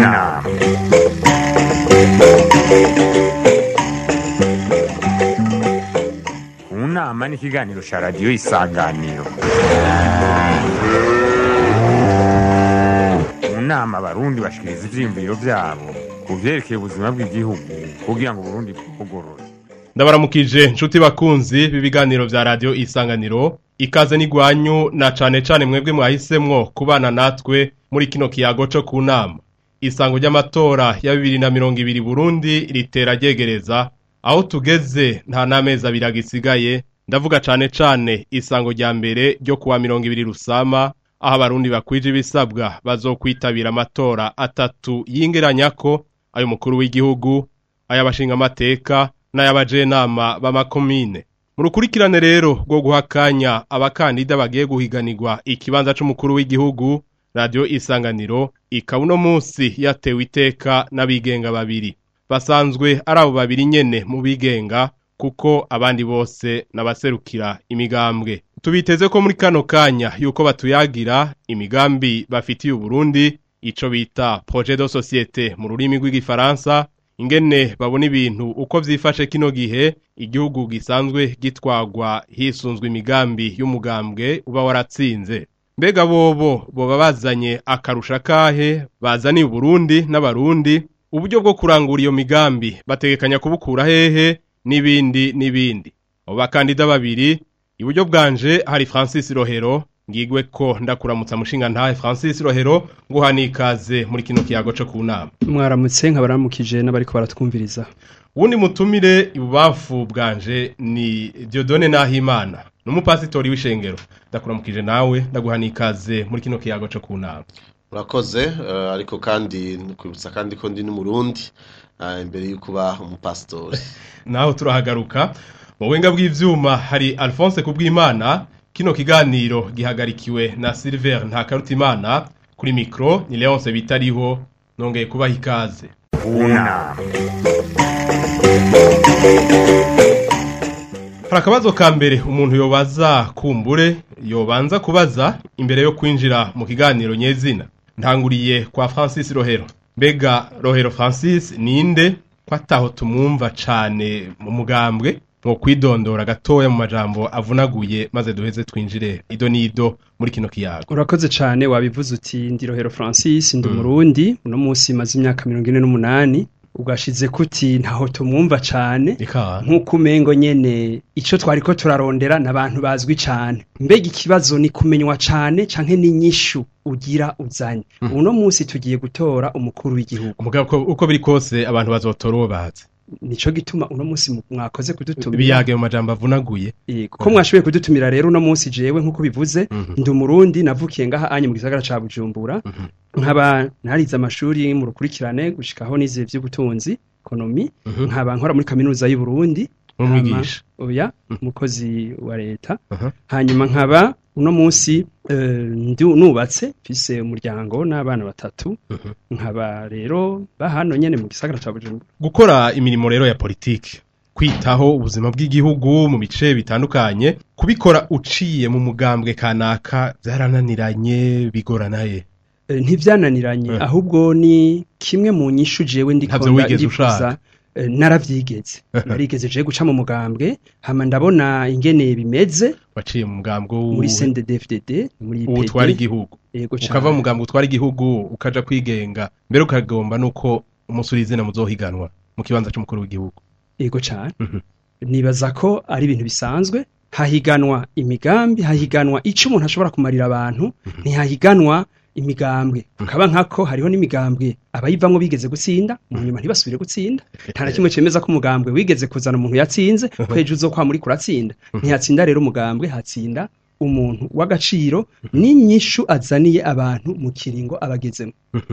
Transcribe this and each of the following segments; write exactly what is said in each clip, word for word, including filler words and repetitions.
nama. Unama ni ikiganiro ca radiyo Isanganiro. Unama abarundi bashikiriza ivyiyumviro vyabo ku vyerekeye ubuzima bw'igihugu kugira ngo Burundi bugorore. Ndabaramukije nshuti bakunzi b'ibiganiro vya radiyo Isanganiro, ikaze n'igwanyu na cane cane mwebwe mwahisemwo kubana natwe muri kino kiyago co ku nama. Isango ry'amatora ya bibiri na mirongo ibiri Burundi ritera ryegereza, aho tugeze nta n'amezi abiri agisigaye. Ndavuga cane cane isango rya mbere ryo kuwa mirongo ibiri Rusama, aho abarundi bakwije ibisabwa bazokwitabira amatora atatu yingeranyako, ayo mukuru w'igihugu, ay'abashinga amateka n'ay'abajenama b'amakomine. Mu rukurikirane rero rwo guhakanya abakandida bagiye guhiganirwa ikibanza c'umukuru w'igihugu, radiyo Isanganiro ikaba uno munsi yatewe iteka n'abigenga babiri. Basanzwe ari abo babiri nyene mu bigenga, kuko abandi bose nabaserukira imigambwe. Tubiteze ko muri kano kanya yuko batuyagira imigambi bafitiye Uburundi, ico bita projet de société mu rurimi rw'igifaransa, ingene babona ibintu uko vyifashe kino gihe igihugu gisanzwe gitwagwa hisunzwe imigambi y'umugambwe uba waratsinze. Mbega bobo boba bazanye akarusha kahe bazaniye Uburundi n'abarundi, uburyo bwo kurangura iyo migambi bategekanya kubukura hehe, n'ibindi n'ibindi. Abo bakandida babiri, iburyo bwanje hari Francis Rohero, ngigwe ko ndakuramutsa mushinga ntahe Francis Rohero, nguhani ikaze muri kino kiyago co ku nama. Mwaramutse nkabaramukije n'abariko baratwumviriza. Ubundi mutumire ibubafu bwanje ni Dieudonne Nahimana, n'umupasitori w'ishengero. Ndakuramukije nawe, ndaguhani ikaze muri kino kiyago co ku nama. Urakoze, uh, ariko kandi kwibutsa kandi ko ndi n'umurundi uh, imbere yuko ba umupasitori. Naho turahagaruka. Mu buhinga bw'ivyuma hari Alphonse Kubwimana. Kino kiganiro gihagarikiwe na Silver Ntakarutimana. Kuri mikro ni Leonce Bitariho, nongeye kubaha ikaze. Unama. Hari akabazo ka mbere umuntu yobaza kumbure, yobanza kubaza imbere yo kwinjira mu kiganiro nyezina. Ntanguriye kwa Francis Rohero. Mbega Rohero Francis ninde ko ataho tumwumva cane mu mugambwe? Mu kwidondora gatoya mu majambo avunaguye maze duheze twinjire ido nido muri kino kiyago. Urakoze cane, wabivuze uti ndi Rohero Francis, ndi umurundi, mm. uno munsi maze imyaka mirongo ine n'umunani. Ugashize kuti ntaho tumwumva cane, nk'uko umengo nyene ico twariko turarondera n'abantu bazwi cane. Mbega ikibazo ni kumenywa cane canke n'inyishu ugira uzanye. Mm. Uno munsi tugiye gutora umukuru w'igihugu. Umugabo uko biri kose abantu bazotora uwo bazi. Nico gituma uno munsi mwakoze kudutumira. Biyage mu majambo avunaguye. Yego. Ko mwashoboye kudutumira rero uno munsi jewe nkuko bivuze, mm -hmm. ndi umurundi navukiye ngaha anye mu gisagara ca Bujumbura. Mm -hmm. Nkaba narize amashuri mu rukurikirane gushikaho nize vy'ubutunzi, ekonomi, mm -hmm. nkaba nkora muri kaminuza y'u Burundi. Umwigisha. Oya, umukozi wa leta. Uh -huh. Hanyuma nkaba uno munsi uh, ndi nubatse fise umuryango n'abana batatu. Uh -huh. Nkaba rero bahano nyene mu gisagara ca Bujumbura. Gukora imirimo rero ya politiki, kwitaho ubuzima bw'igihugu mu bice bitandukanye, kubikora uciye mu mugambwe kanaka byarananiranye bigorana ye? E, ntivyananiranye, uh -huh. ahubwo ni kimwe mu nyishu jewe ndikonda ndifuza. Naravyigeze narigeze je guca mu mugambwe, hama ndabona ingene bimeze. Waciye mu mugambwe muri C N D D F D D, muri P D utwara igihugu, ukava mu mugambwe utwara igihugu ukaja kwigenga, mbere ukagomba nuko umusurize na muzohiganwa mu kibanza cy'umukuru w'igihugu. Yego cyane. Mm -hmm. Nibaza ko ari ibintu bisanzwe, hahiganwa imigambi, hahiganwa ico umuntu ashobora kumarira abantu. Mm -hmm. Ntihahiganwa imigambwe. Ukaba nkako hariho n'imigambwe abayivamwo bigeze gutsinda, mu nyuma ntibasubire gutsinda. Nta na kimwe cemeza ko umugambwe wigeze kuzana umuntu yatsinze kweje uzo kwa muri kuratsinda. Ntiyatsinda rero umugambwe, hatsinda umuntu w'agaciro n'inyishu azaniye abantu mu kiringo abagezemo.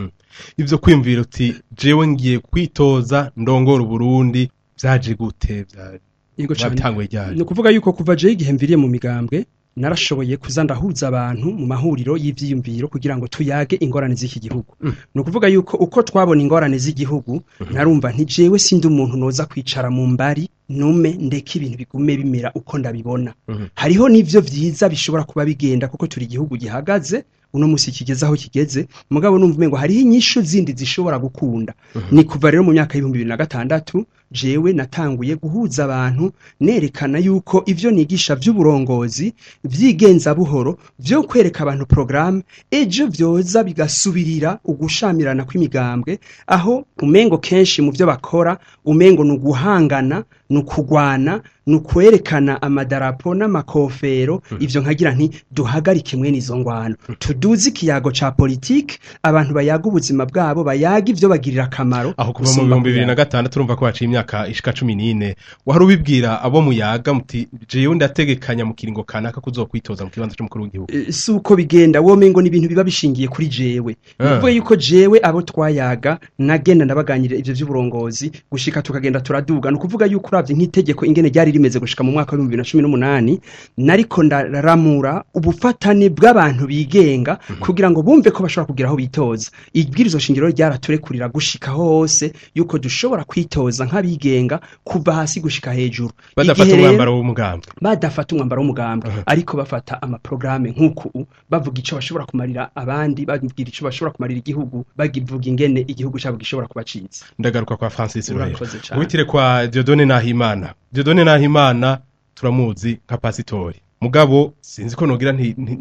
Ivyo kwimvira uti jewe ngiye kwitoza ndongora Burundi vyaje gute? Yego cyane. No kuvuga yuko kuva je igihe mviriye mu migambwe narashoboye kuza ndahuza abantu mu mahuriro y'ivyiyumviro kugira ngo tuyage ingorane z'iki gihugu. Mm. No kuvuga yuko uko twabona ingorane z'igihugu, mm -hmm. narumva nti jewe sindi umuntu noza kwicara mu mbari nume ndeke ibintu bigume bimera uko ndabibona. Mm -hmm. Hariho nivyo vyiza bishobora kuba bigenda kuko turi igihugu gihagaze uno musi kigeze aho kigeze mugabo numva umengo hariho inyishu zindi zishobora gukunda ni kuva rero mu myaka y'ibihumbi bibiri na gatandatu jewe natanguye guhuza abantu nerekana yuko ivyo nigisha vy'uburongozi vyigenza buhoro vyo kwereka abantu programme ejo vyoza bigasubirira ugushamirana kw'imigambwe aho umengo kenshi mu vyo bakora umengo nuguhangana nukugwana nukwerekana amadarapo n'amakofero ivyo nkagira nti duhagarike mwe nizo ngwano tuduze ikiyago ca politique abantu bayaga ubuzima bwabo bayaga ivyo bagirira akamaro aho kuva mu bihumbi bibiri na gatandatu urumva ko haciye imyaka ishika cumi n'ine wari ubibwira abo muyaga muti jewe ndategekanya mu kiringo kanaka kuzokwitoza mu kibanza cy'umukuru w'igihugu e, suko bigenda wo mengo ni ibintu biba bishingiye kuri jewe nivuga yuko jewe abo twayaga nagenda ndabaganyira ivyo vy'uburongozi gushika tukagenda turaduga no kuvuga yuko uravye nk'itegeko ingene ryari rimeze gushika mu mwaka wa bibiri na cumi n'umunani nariko ndaramura ubufatane bw'abantu bigenga kugira ngo bumve ko bashobora kugira aho bitoza ibwirizo shingiro ryaraturekurira gushika hose yuko dushobora kwitoza nk'abigenga kuva hasi gushika hejuru badafata umwambaro w'umugambwe badafata umwambaro w'umugambwe uh -huh. ariko bafata ama programme nk'uku bavuga ico bashobora kumarira abandi bavugira ico bashobora kumarira igihugu bagivuga ingene igihugu cyabo gishobora kubacitsa ndagaruka kwa Francis Rohero ubitire kwa Dieudonné Nahimana Dieudonné Nahimana turamuzi nka pasitori mugabo sinzi ko nogira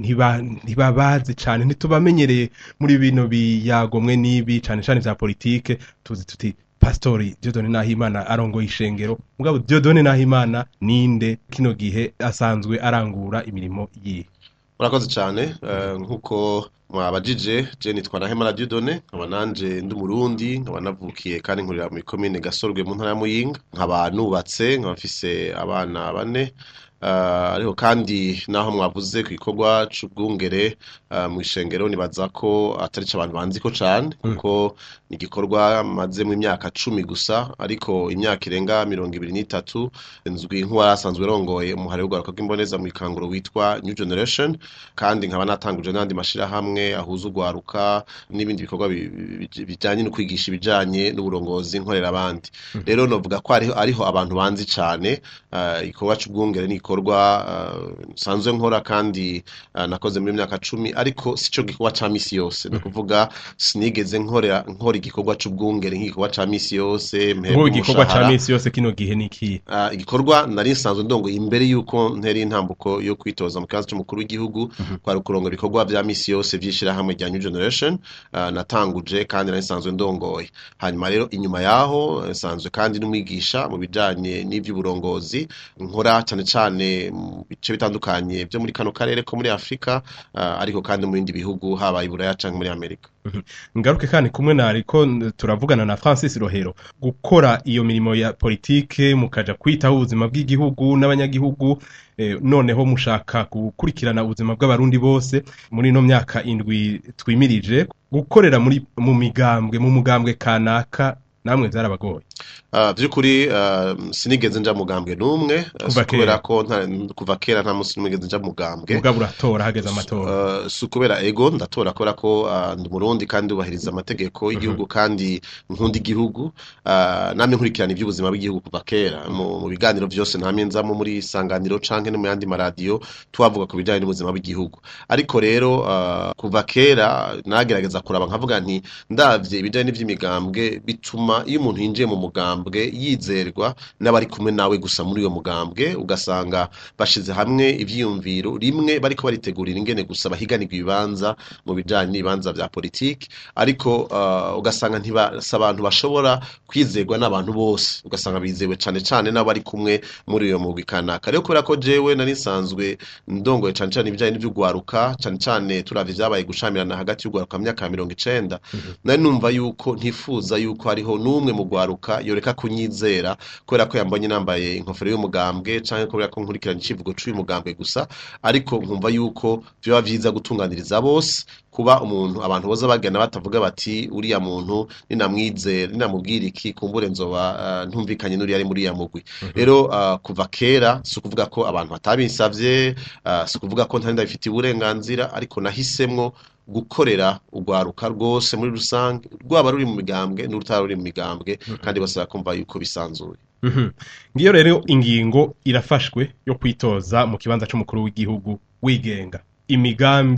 ntibabazi nti cyane ntitubamenyereye muri bino biyagomwe nibi cyane cyane vya politique tuzi tuti pastori Dieudonné Nahimana arongoye ishengero mugabo Dieudonné Nahimana ninde kino gihe asanzwe arangura imirimo yihe urakoze cyane nkuko mwabajije je nitwa Nahimana Dieudonné nkaba nanje ndi Murundi nkaba navukiye kandi nkurira mu commune Gasorwe mu ntara ya Muyinga nkaba nubatse nkaba mfise abana bane Uh, ariho kandi naho mwavuze kwikorwa c'ubwungere uh, mu ishengero nibaza ko atari cy'abantu banzi ko cyane kuko ni gikorwa maze mu myaka cumi gusa ariko imyaka irenga mirongo ibiri n'itatu nzwi nk'uwa asanzwe rongoye umuhare w'ugwaruka bw'imboneza mu ikanguro witwa New Generation kandi nkaba natanguje n'andi mashira hamwe ahuza ugwaruka n'ibindi bikorwa bijanye no kwigisha ibijanye n'uburongozi nkorera abandi rero novuga ko ariho ariho abantu banzi cyane uh, ikorwa c'ubwungere ni gikorwa nsanzwe uh, nkora kandi uh, nakoze muri myaka cumi ariko sico gikorwa ca misi yose no kuvuga sinigeze nkorera nkora igikorwa c'ubwungere nk'igikorwa ca misi yose mpembo igikorwa ca misi yose kino gihe niki uh, igikorwa nari nsanzwe ndongo imbere yuko nteri intambuko yo kwitoza mu kibanza cy'umukuru w'igihugu uh -huh. kwa rukurongo ibikorwa vya misi yose vyishira hamwe rya New Generation uh, natanguje kandi nari nsanzwe ndongoye hanyuma rero inyuma yaho nsanzwe kandi n'umwigisha mu bijanye n'ivy'uburongozi nkora cyane cyane mu bice bitandukanye byo muri kano karere ko muri Afrika uh, ariko kandi mu bindi bihugu haba iburaya canke muri Amerika ngaruke kandi kumwe na ariko turavugana na Francis Rohero gukora iyo mirimo ya politike mukaja kwitaho ubuzima bw'igihugu n'abanyagihugu eh, noneho mushaka gukurikirana ubuzima bw'abarundi bose muri no myaka indwi twimirije gukorera muri mu migambwe mu mugambwe kanaka namwe zarabagoye Uh, byukuri uh, sinigeze nja mugambwe numwe uh, kubera ko kuva kera nta musi nimigeze nja mugambwe mugabo uratora hageze amatora uh, sukubera ego ndatora kora ko uh, ndi Murundi kandi ubahiriza amategeko y'igihugu uh -huh. kandi nkundi gihugu uh, namwe nkurikirana iby'ubuzima bw'igihugu kuva kera mu, mu biganiro byose namye nzamo muri isanganiro canke no mu yandi maradio twavuga ku bijanye n'ubuzima bw'igihugu ariko rero uh, kuva kera nagerageza kuraba nkavuga nti ndavye ibijanye n'ivy'imigambwe bituma iyo umuntu yinjiye mu mugambwe yizerwa n'abari kumwe nawe gusa muri uyo mugambwe ugasanga bashize hamwe ivyiyumviro rimwe bariko baritegurira ingene gusa bahiganirwa ibibanza mu bijanye n'ibanza vya politiki ariko uh, ugasanga ntibasa abantu bashobora kwizerwa n'abantu bose ugasanga bizewe cane cane n'abari kumwe muri uyo mugwi kanaka rero kubera ko jewe nari nsanzwe ndongoye cane cane ibijanye n'ivy'ugwaruka cane cane turavye vyabaye gushamirana hagati y'ugwaruka mu myaka mirongo icenda mm -hmm. nari numva yuko ntifuza yuko hariho n'umwe mu gwaruka yoreka kunyizera kubera ko yambonye nambaye inkofero y'umugambwe canke kubera ko nkurikirana icivugo c'uyu mugambwe gusa ariko nkumva yuko byo bavyiza gutunganiriza bose kuba umuntu abantu boza bagana batavuga bati uriya muntu ninamwizera ninamubwira iki kumbure nzoba uh, ntumvikanye n'uri ari muri ya mugwi rero mm -hmm. uh, kuva kera si kuvuga ko abantu batabinsavye uh, si kuvuga ko ntari ndabifitiye uburenganzira ariko nahisemwo gukorera ugwaruka rwose muri rusange rwaba ruri mu migambwe n'urutari mu migambwe mm -hmm. kandi bose bakumva yuko bisanzuye mm -hmm. ngiyo rero ingingo irafashwe yo kwitoza mu kibanza c'umukuru w'igihugu wigenga imigambi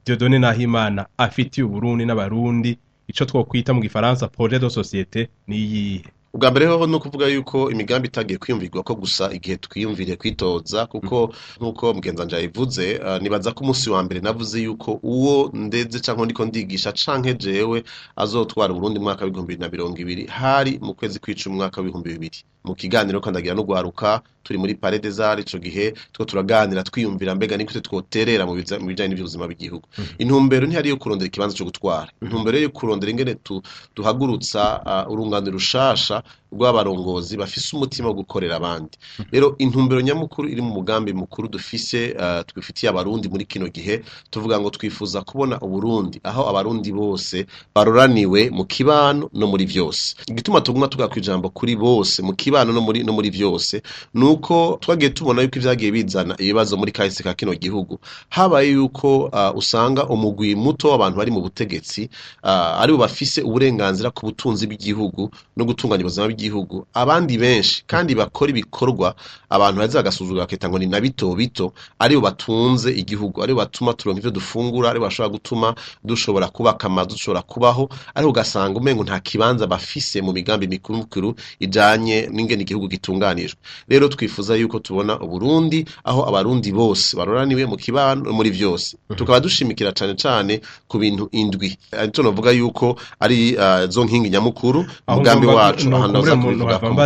Dieudonné Nahimana afitiye Uburundi n'abarundi ico twokwita mu gifaransa projet de société ni yihe? Ubwa mbere hoho no kuvuga yuko imigambi itagiye kwiyumvirwa ko gusa igihe twiyumviriye kwitoza kuko nkuko mugenza nje yivuze uh, nibaza ko umunsi wa mbere navuze yuko uwo ndeze canke ndiko ndigisha canke jewe azotwara Burundi mwaka wa bibiri na mirongo ibiri hari mu kwezi kw'icumi mwaka wa bibiri mu kiganiro kandagira no gwaruka turi muri Palais des Arts ico gihe two turaganira twiyumvira mbega niko twoterera mu bijanye n'ivy'ubuzima bw'igihugu. Intumbero ntihari yo kurondera ikibanza cyo gutwara, intumbero yo kurondera ingene tu, duhagurutsa uh, urungano rushasha rw'abarongozi bafise umutima wo gukorera abandi. Rero intumbero nyamukuru iri mu mugambi mukuru dufise uh, twifitiye abarundi muri kino gihe tuvuga ngo twifuza kubona Uburundi aho abarundi bose baroraniwe mu kibano no muri vyose. Igituma tuguma tuga kwijambo kuri bose mu kibano no muri no muri vyose nuko twagiye tubona yuko ivyagiye bizana ibibazo muri kahise ka kino gihugu habaye yuko uh, usanga umugwi muto w'abantu bari mu butegetsi uh, ari bo bafise uburenganzira ku butunzi bw'igihugu no gutunganya ubuzima bw'igihugu abandi benshi kandi bakora ibikorwa abantu baza gasuzugura bakita ngo ni na bito bito ari bo batunze igihugu ari bo batuma turonka ivyo dufungura ari bo bashobora gutuma dushobora kubaka amazu dushobora kubaho ari ugasanga umengo nta kibanza bafise mu migambi mikuru mikuru ijanye n'ingene igihugu gitunganijwe. Rero twifuza yuko tubona Uburundi aho abarundi bose baroraniwe mu kibano muri vyose tukaba dushimikira cane cane ku bintu indwi ariko novuga yuko ari uh, zo nkingi nyamukuru umugambi wacu ahandaza kuvuga ko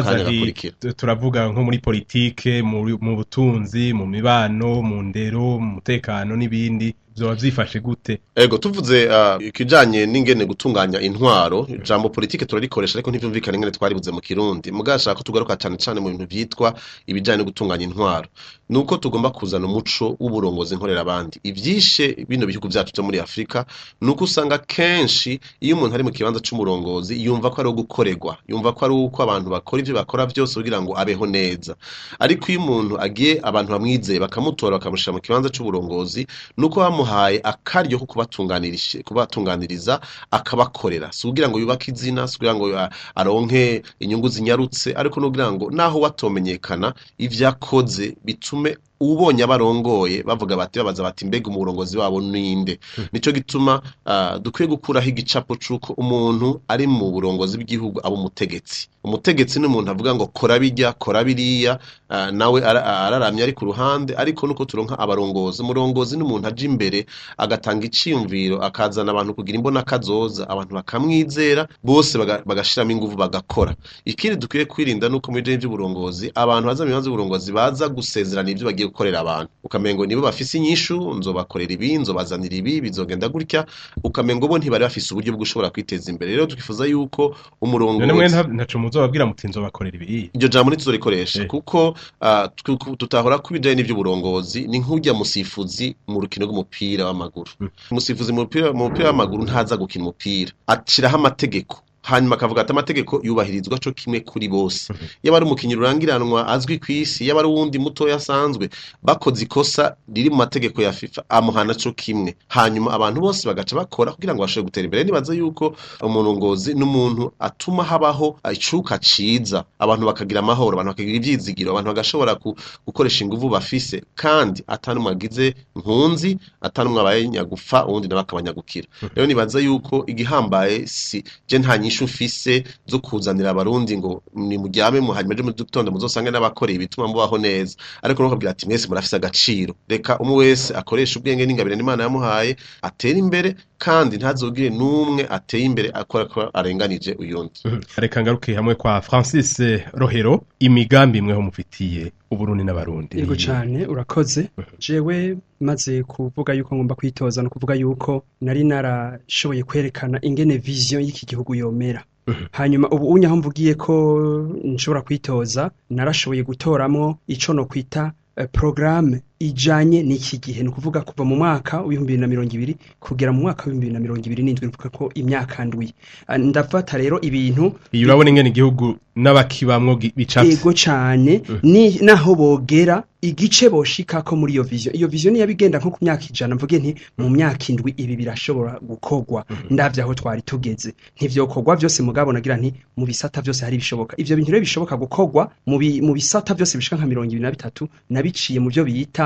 turavuga nko muri politike mu butunzi mu mibano mu ndero mu mutekano n'ibindi zoba zifashe gute? Ego tuvuze uh, ikijanye n'ingene gutunganya intwaro jambo politike turarikoresha ariko ntivyumvikana ingene twaribuze mu Kirundi mugashaka ko tugaruka cyane cyane mu bintu vyitwa ibijanye no gutunganya intwaro nuko tugomba kuzana umuco w'uburongozi nkorera abandi ivyishe bino bihugu byacu byo muri Afrika nuko usanga kenshi iyo umuntu ari mu kibanza c'umurongozi yumva ko ari gukoregwa yumva ko ari uko abantu bakora ivyo bakora vyose kugira ngo abeho neza ariko iyo umuntu agiye abantu bamwizeye bakamutora bakamushira mu kibanza c'uburongozi nuko muhaye akaryo ko kubatunganiriza kubatunganiriza akabakorera so kugira ngo yubake izina so kugira ngo aronke inyungu zinyarutse ariko no kugira ngo naho watomenyekana ivyakoze bitume ubonye abarongoye bavuga bati babaza bati mbega umurongozi wabo ninde nico gituma uh, dukwiye gukuraho igicapo cuko umuntu ari mu burongozi bw'igihugu abo mutegetsi umutegetsi n'umuntu avuga ngo kora bijya kora biriya uh, nawe araramye ari ku ruhande ariko nuko turonka abarongozi umurongozi n'umuntu aje imbere agatanga iciyumviro akazana abantu kugira imbona kazoza abantu bakamwizera bose bagashiramo ingufu bagakora ikindi dukwiye kwirinda nuko mu bije by'uburongozi abantu baza mu bibanza by'uburongozi baza gusezerana ivyo bagiye gukorera abantu ukamengo nibo bafise inyishu nzobakorera ibi nzobazanira ibi bizogenda gutya ukamengo bo ntibari bafise uburyo bwo gushobora kwiteza imbere rero tukifuza yuko umurongo none mwe ntaco muzobabwira muti nzobakorera ibi iryo jambo nituzorikoresha kuko uh, tutahora kubijanye n'ivyo burongozi ni nk'ujya musifuzi mu rukino rw'umupira w'amaguru musifuzi mu mupira mu mupira w'amaguru ntaza gukina umupira aciraho amategeko hanyuma akavuga ati amategeko yubahirizwa cyo kimwe kuri bose yaba ari umukinyi rurangiranwa azwi kwisi yaba ari wundi muto yasanzwe bakoze ikosa riri mu mategeko ya FIFA amuhana cyo kimwe hanyuma abantu bose bagaca bakora kugira ngo bashobore gutera imbere nibaza yuko umurongozi n'umuntu atuma habaho icuka ciza abantu bakagira amahoro abantu bakagira ivyizigiro abantu bagashobora gukoresha ingufu bafise kandi atanumwe agize nkunzi atanumwe abaye nyagufa uwundi nabakabanyagukira rero nibaza yuko igihambaye si je nta ufise zo kuzanira abarundi ngo ni mujyame mu hanyuma mu dutonde muzosange n'abakoreye bituma mubaho neza ariko nokabwira ati mwese murafise agaciro reka umwe wese akoresha ubwenge n'ingabire n'Imana yamuhaye atera imbere kandi ntazogire numwe ateye imbere akora ko arenganije uyundi reka ngaruke hamwe kwa Francis Rohero imigambi imwe ho mufitiye Uburundi n'abarundi yego cyane urakoze jewe maze kuvuga yuko ngomba kwitoza no kuvuga yuko nari narashoboye kwerekana ingene vision y'iki gihugu yomera hanyuma ubu unyaho mvugiye ko nshobora kwitoza narashoboye gutoramo ico no kwita uh, programme ijanye n'iki gihe no kuvuga kuva mu mwaka wa bibiri na mirongo ibiri kugera mu mwaka wa bibiri na mirongo ibiri n'indwi nuvuga ko imyaka ndwi ndafata rero ibintu iyo urabona ingene igihugu n'abakibamwo bicatse yego cyane ni naho bogera igice boshika ko muri iyo vision iyo vision yabigenda nko ku myaka ijana mvuge nti mu myaka indwi ibi birashobora gukogwa ndavye aho twari tugeze ntivyokorwa byose mugabo nagira nti mu bisata byose hari bishoboka ivyo bintu rero bishoboka gukogwa mu mu bisata byose bishika nka mirongo ibiri na bitatu nabiciye mu byo bita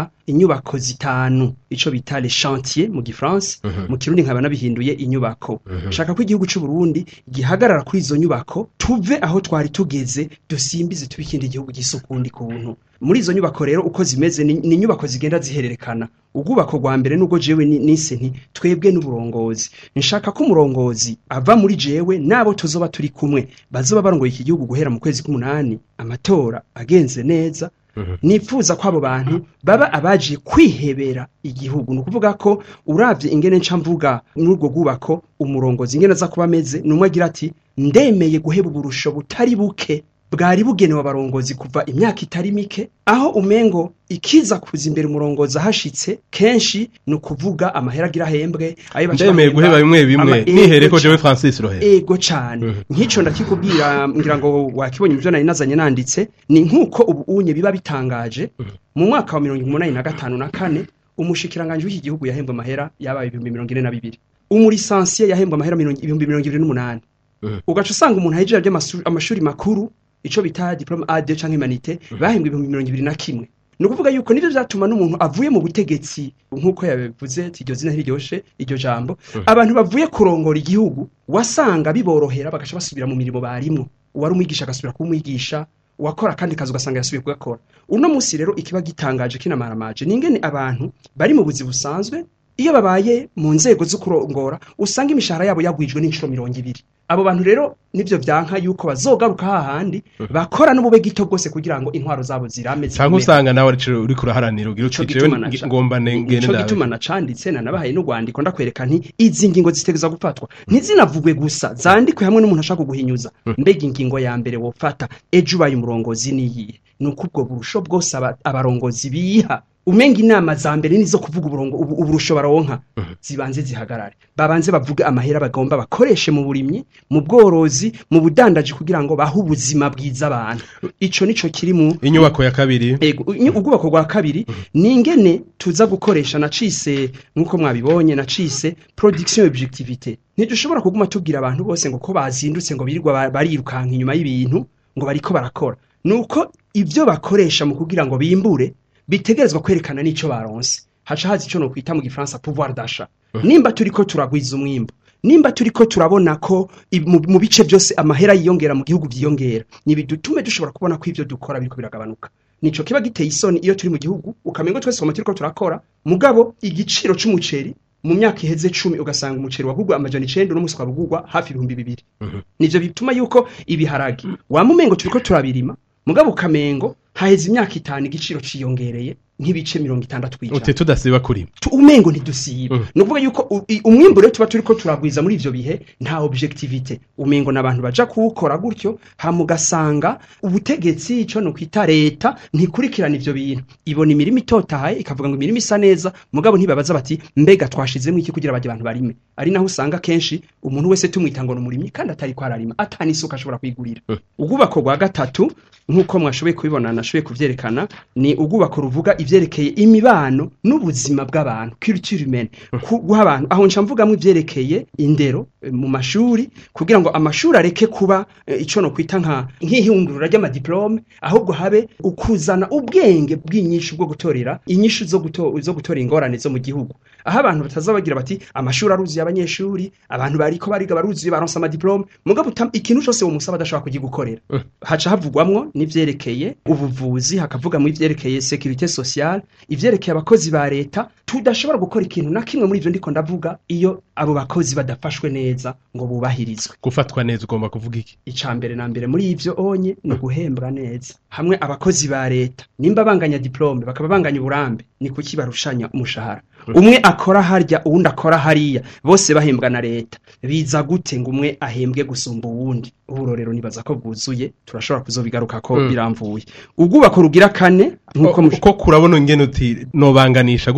kubaka inyubako zitanu ico bita les chantiers mu gifaransa mu kirundi nkaba nabihinduye inyubako nshaka ko igihugu cy'u Burundi gihagarara kuri izo nyubako tuve aho twari tugeze dusimbize tubikindi igihugu gisukundi kuntu muri izo nyubako rero uko zimeze ni ni inyubako zigenda zihererekana ugubako gwa mbere nugo jewe ni- nise nti twebwe n'uburongozi nshaka ko umurongozi ava muri jewe nabo tuzoba turi kumwe bazoba barongoye iki gihugu guhera mu kwezi k'umunani amatora agenze neza nifuza ko abo bantu baba abaje kwihebera igihugu ni ukuvuga ko uravye ingene nca mvuga n'urwo gubako umurongozi ingene aza kuba ameze numwe agira ati ndemeye guheba uburusho butari buke bwari bugenewe abarongozi kuva imyaka itari mike aho umengo ikiza kuza imbere umurongozi ahashitse kenshi ni ukuvuga amahera agira hembwe ayo baca ndemeye bahemba, guheba bimwe bimwe ama- nihereko ego jewe Francis Rohe ego cane nk'ico ndakikubwira ngira ngo wakibonye ivyo nari nazanye nanditse ni nk'uko ubu unye biba bitangaje mu mwaka wa mirongo umunani na gatanu na kane umushikiranganje w'iki gihugu yahembwa amahera yabaye ibihumbi mirongo ine na bibiri umurisansiye yahembwa amahera mirongo- ibihumbi mirongo ibiri n'umunani ugaca usanga umuntu ahejeje by'amashuri makuru ico bita diplome A deux canke humanité bahembwa ibihumbi mirongo ibiri na kimwe ni ukuvuga yuko nivyo vyatuma n'umuntu avuye mu butegetsi nk'uko yabivuze ati iryo zina ntiryoshe iryo jambo abantu bavuye kurongora igihugu wasanga biborohera bagaca basubira mu mirimo barimwo uwari umwigisha agasubira kuba umwigisha wakora kandi kazi ugasanga yasubiye kugakora uno munsi rero ikiba gitangaje kinamaramaje ningene abantu bari mu buzi busanzwe iyo babaye mu nzego zo kurongora usanga imishahara yabo yagwijwe n'incuro mirongo ibiri abo bantu rero nivyo vyanka yuko bazogaruka hahandi bakora n'ubube gito bwose kugira ngo intwaro zabo zirame cyangwa usanga nawe ari uri kuraharanira ugira Ico uti gituma jewe naca- ngomba nengene Ico ndawe gituma nacanditse nanabahaye n'urwandiko ndakwereka nti izi ngingo zitegeza gufatwa ntizinavugwe gusa zandikwe hamwe n'umuntu ashaka kuguhinyuza mbega ingingo ya mbere wofata ejo ubaye umurongozi niyihe nuko ubwo burusho bwose aba- abarongozi biha umenga inama za mbere nizo kuvuga uburongo ubu- uburusho baronka zibanze zihagarare babanze bavuge amahera bagomba bakoreshe mu burimyi mu bworozi mu budandaji kugira ngo bahe ubuzima bwiza abantu ico nico kiri mu inyubako ya kabiri ego inyu- ubwubako bwa kabiri ni ingene tuza gukoresha nacise nk'uko mwabibonye nacise production objectivité ntidushobora kuguma tubwira abantu bose ngo ko bazindutse ngo birirwa ba- barirukanka inyuma y'ibintu ngo bariko barakora nuko ivyo bakoresha mu kugira ngo bimbure bitegerezwa kwerekana n'ico baronse haca hazi ico no kwita mu gifaransa pouvoir d'achat nimba turiko turagwiza umwimbo nimba turiko turabona ko i- mu mu bice byose amahera yiyongera mu gihugu byiyongera nibidutume dushobora kubona ko ivyo dukora biriko biragabanuka nico kiba giteye isoni iyo turi mu gihugu ukamengo twese mu turiko turakora mugabo igiciro c'umuceri mu myaka iheze cumi ugasanga umuceri wagugwa amajana icenda no musi kwagugwa hafi ibihumbi bibiri nivyo bituma yuko ibiharagi wamumengo turiko turabirima mugabo ukamengo haheze imyaka itanu igiciro ciyongereye nk'ibice mirongo itandatu kw'ijana uti tudasiba kuri tu umengo ntidusiba mm. nukuvuga yuko u- i- umwimbu rero tuba turiko turagwiza muri ivyo bihe nta objectivité umengo nabantu baja kuwukora gutyo hamugasanga ubutegetsi ico no kwita leta ntikurikirana ivyo bintu ibona imirimo itotahaye ikavuga ngo imirimo isa neza mugabo ntibabaza bati mbega twashizemo iki kugira abajya abantu barime ari naho usanga kenshi umuntu wese tumwita ngo n'umurimyi kandi atari ko ararima atani isuka ashobora kwigurira mm. ugubako gwa gatatu nkuko mwashoboye kubibona nashoboye kuvyerekana ni ugubako ruvuga ivyerekeye imibano n'ubuzima bw'abantu culture humaine guha abantu aho nca mvugamwe ivyerekeye indero e, mu mashuri kugira ngo amashuri areke kuba e, ico no kwita nka nk'ihungurura ry'amadiplome ahubwo habe ukuzana ubwenge bw'inyishu bwo gutorera inyishu zo guto zo gutora ingorane zo mu gihugu aho abantu batazabagira bati amashuri aruzuye abanyeshuri abantu bariko bariga baruzuye baronsa amadiplome mugabo utam- ikintu cyose wo musaba adashobora kugigukorera haca havugwamwo n'ivyerekeye ubuvuzi hakavuga mu ivyerekeye sécurité sociale ivyerekeye abakozi ba leta tudashobora gukora ikintu na kimwe muri ivyo ndiko ndavuga iyo abo bakozi badafashwe neza ngo bubahirizwe gufatwa neza ugomba kuvuga iki icambere na mbere muri ivyo onye no guhembwa neza hamwe abakozi ba leta nimba banganya diplome bakaba banganya uburambe ni kuki barushanya umushahara umwe akora harya uwundi akora hariya bose bahembwa na leta biza gute ngo umwe ahembwe gusumba uwundi uburorero nibaza ko bwuzuye turashobora kuzobigaruka ko Mm. biramvuye ubwubako rugira kane nkuko uko kurabona ingene uti nobanganisha gutya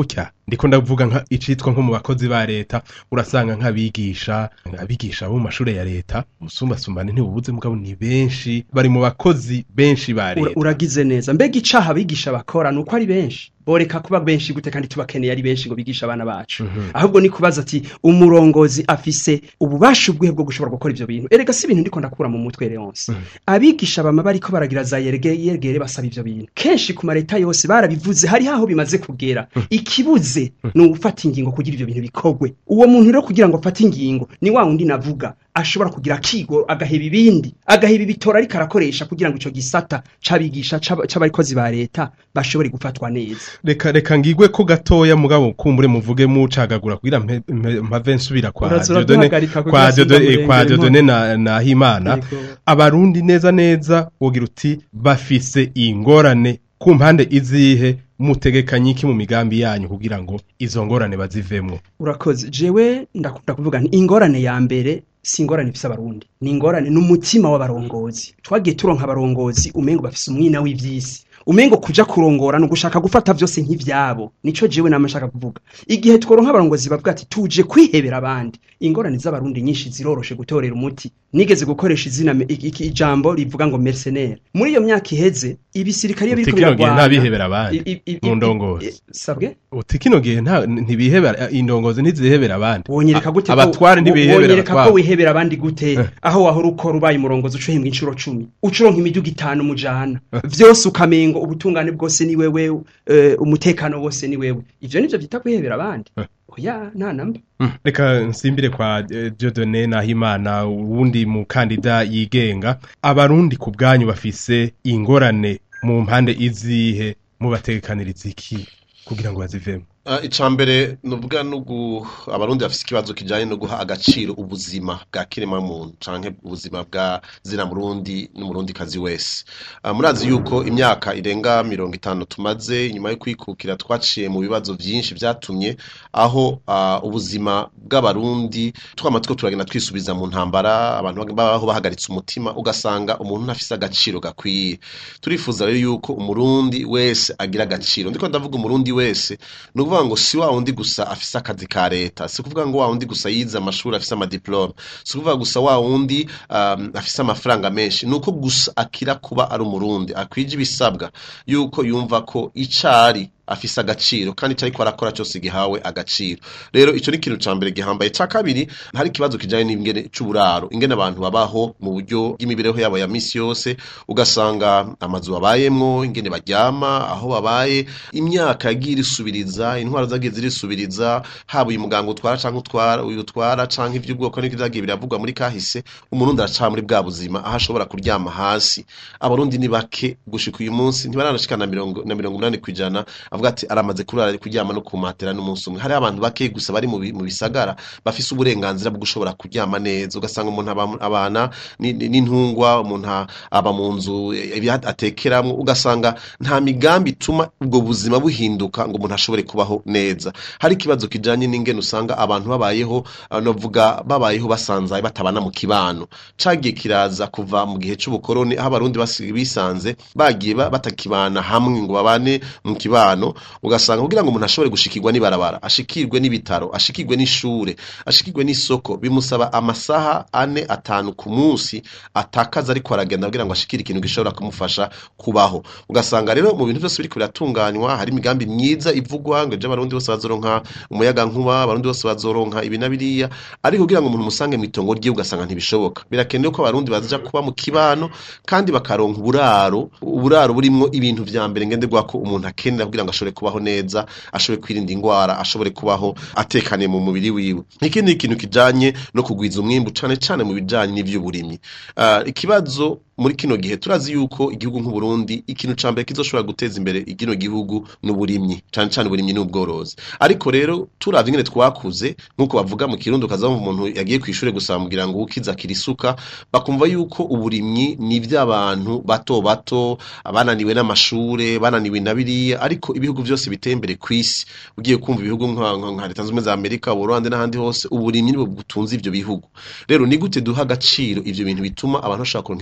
ndiko ndavuga nka icitwa nko mu bakozi ba leta urasanga nk'abigisha abigisha bo mu mashure ya leta usumbasumbane ntibubuze mugabo ni benshi bari mu bakozi benshi ba leta uragize neza mbega icaha abigisha bakora nuko ari benshi boreka kuba benshi gute kandi tubakeneye ari benshi ngo bigisha abana bacu mm -hmm. ahubwo ni kubaza ati umurongozi afise ububasha ubwihe bwo gushobora gukora ivyo bintu erega si ibintu ndiko ndakura mu mutwe Leonce mm -hmm. abigisha bama bariko baragira za yerege yergere basaba ivyo bintu kenshi ku mareta yose barabivuze hari haho bimaze kugera mm -hmm. ikibuze mm -hmm. no gufata ingingo kugira ivyo bintu bikogwe uwo muntu rero kugira ngo afate ingingo ni wa wundi navuga ashobora kugira kigo agaheba ibindi agaheba bitora ariko arakoresha kugira ngo ico gisata cabigisha c'abarikozi ba leta bashobore gufatwa neza reka reka ngigwe ko gatoya mugabo kumbure muvuge mucagagura kugira mpave nsubira kwa Dieudonné kwa Dieudonné kwa Dieudonné na na Himana abarundi neza neza wogira uti bafise ingorane ku mpande izihe mutegekanye iki mu migambi yanyu kugira ngo izo ngorane bazivemwo urakoze jewe ndakunda kuvuga nti ingorane ya mbere si ingorane ifise abarundi ni ingorane n'umutima w'abarongozi twagiye turonka abarongozi umengo bafise umwina w'ivyisi umengo kuja kurongora no gushaka gufata vyose nk'ivyabo nico jewe namashaka kuvuga igihe tworonka abarongozi bavuga ati tuje kwihebera abandi ingorane z'abarundi nyinshi ziroroshe gutorera umuti nigeze gukoresha izina ijambo rivuga ngo mercenaire muri iyo myaka iheze ibisirikare biri kubira Rwanda ntabihebera abandi mu ndongozi sabwe utikino gihe nta ntibihebera indongozi ntizihebera abandi wonyereka gute abatware ntibihebera wonyereka ko wihebera abandi gute aho wahora ukora ubaye umurongozi ucuhembwa inshuro cumi ucuronka imiduga itanu mujana vyose ukamengo ubutungane bwose ni wewe uh, umutekano wose ni wewe ivyo nivyo byita kwihebera abandi oya nta namba reka nsimbire kwa Dieudonné na Himana uwundi mu kandida yigenga abarundi ku bwanyu bafise ingorane mu mpande izihe mu batekaniriza iki kugira ngo bazivemo Uh, icambere nuvuga nugu abarundi bafise ikibazo kijanye no guha agaciro ubuzima bwa kirema muntu canke ubuzima bwa zina murundi n'umurundi kazi wese. Uh, murazi yuko imyaka irenga mirongo itanu tumaze inyuma yo kwikukira twaciye mu bibazo vyinshi vyatumye aho uh, ubuzima bw'abarundi twamatiko turagenda twisubiza mu ntambara abantu baho bahagaritse umutima ugasanga umuntu ntafise agaciro gakwiye. Turifuza rero yuko umurundi wese agira agaciro. Ndiko ndavuga umurundi wese nuvuga ngo si wa undi gusa afisa akazi ka leta si kuvuga ngo wa undi gusa yize amashuri afisa ama diplome si kuvuga gusa wa undi um, afisa amafaranga menshi nuko gusa akira kuba ari umurundi akwije ibisabwa yuko yumva ko icari afisa agaciro kandi cyari ko arakora cyose gihawe agaciro. Rero ico ni kintu cambere gihambaye. Ca kabiri hari kibazo kijanye n'ingene c'uburaro ingene abantu babaho mu buryo bw'imibereho yabo ya misi yose ugasanga amazu babayemwo ingene baryama aho babaye imyaka yagira isubiriza intwaro zagiye zirisubiriza haba uyu muganga utwara canke utwara uyu utwara canke ivy'ubwoko n'iki vyagiye biravugwa muri kahise umurundi araca muri bwa buzima aho ashobora kuryama hasi. Abarundi ni bake gushika uyu munsi ntibaranashikana mirongo na mirongo umunani kwijana avuga ati aramaze kurara kuryama no kumatera n'umunsi umwe. Hari abantu bake gusa bari mu bisagara bafise uburenganzira bwo gushobora kuryama neza ugasanga umuntu abana n'intungwa umuntu aba mu nzu atekeramwe ugasanga nta migambi ituma ubwo buzima buhinduka ngo umuntu ashobore kubaho neza. Hari kibazo kijanye n'ingene usanga abantu babayeho novuga babayeho basanzaye batabana mu kibano cagiye kiraza kuva mu gihe c'ubukoroni aho abarundi bisanze bagiye batakibana hamwe ngo babane mu kibano ugasanga kugira ngo umuntu ashobore gushikirwa n'ibarabara ashikirwe n'ibitaro ashikirwe n'ishure ashikirwe n'isoko bimusaba amasaha ane atanu ku munsi atakaza ariko aragenda kugira ngo ashikire ikintu gishobora kumufasha kubaho. Ugasanga rero mu bintu byose biri kuratunganywa hari imigambi myiza ivugwa ngo je abarundi bose bazoronka umuyaga nkuba abarundi bose bazoronka ibinabiriya ariko kugira ngo umuntu musange mu itongo rye ugasanga ntibishoboka. Birakenewe ko abarundi bazaja kuba mu kibano kandi bakaronka uburaro uburaro burimo ibintu vya mbere ngenderwa ko umuntu akenera kugira ngo ashobore kubaho neza ashobore kwirinda ingwara ashobore kubaho atekaniye mu mubiri wiwe. Ikindi kintu kijanye no kugwiza umwimbu cane cane mu bijanye n'ivy'uburimyi. Uh, ikibazo muri kino gihe turazi yuko igihugu nk'u Burundi ikintu cambere kizoshobora guteza imbere igino gihugu n'uburimyi cane cane uburimyi n'ubworozi. Ariko rero turavye ingene twakuze nkuko bavuga mu Kirundo kaza mu muntu yagiye kwishure gusa mugira ngo ukiza kirisuka bakumva yuko uburimyi ni vy'abantu bato bato abananiwe n'amashure bananiwe nabiriya ariko ibihugu byose biteye imbere kwisi ugiye kumva ibihugu nka Leta Zunze za Amerika Burundi n'ahandi hose uburimyi nibo butunze ivyo bihugu. Rero ni gute duha agaciro ivyo bintu bituma abantu bashaka kuronka ivyo bafunga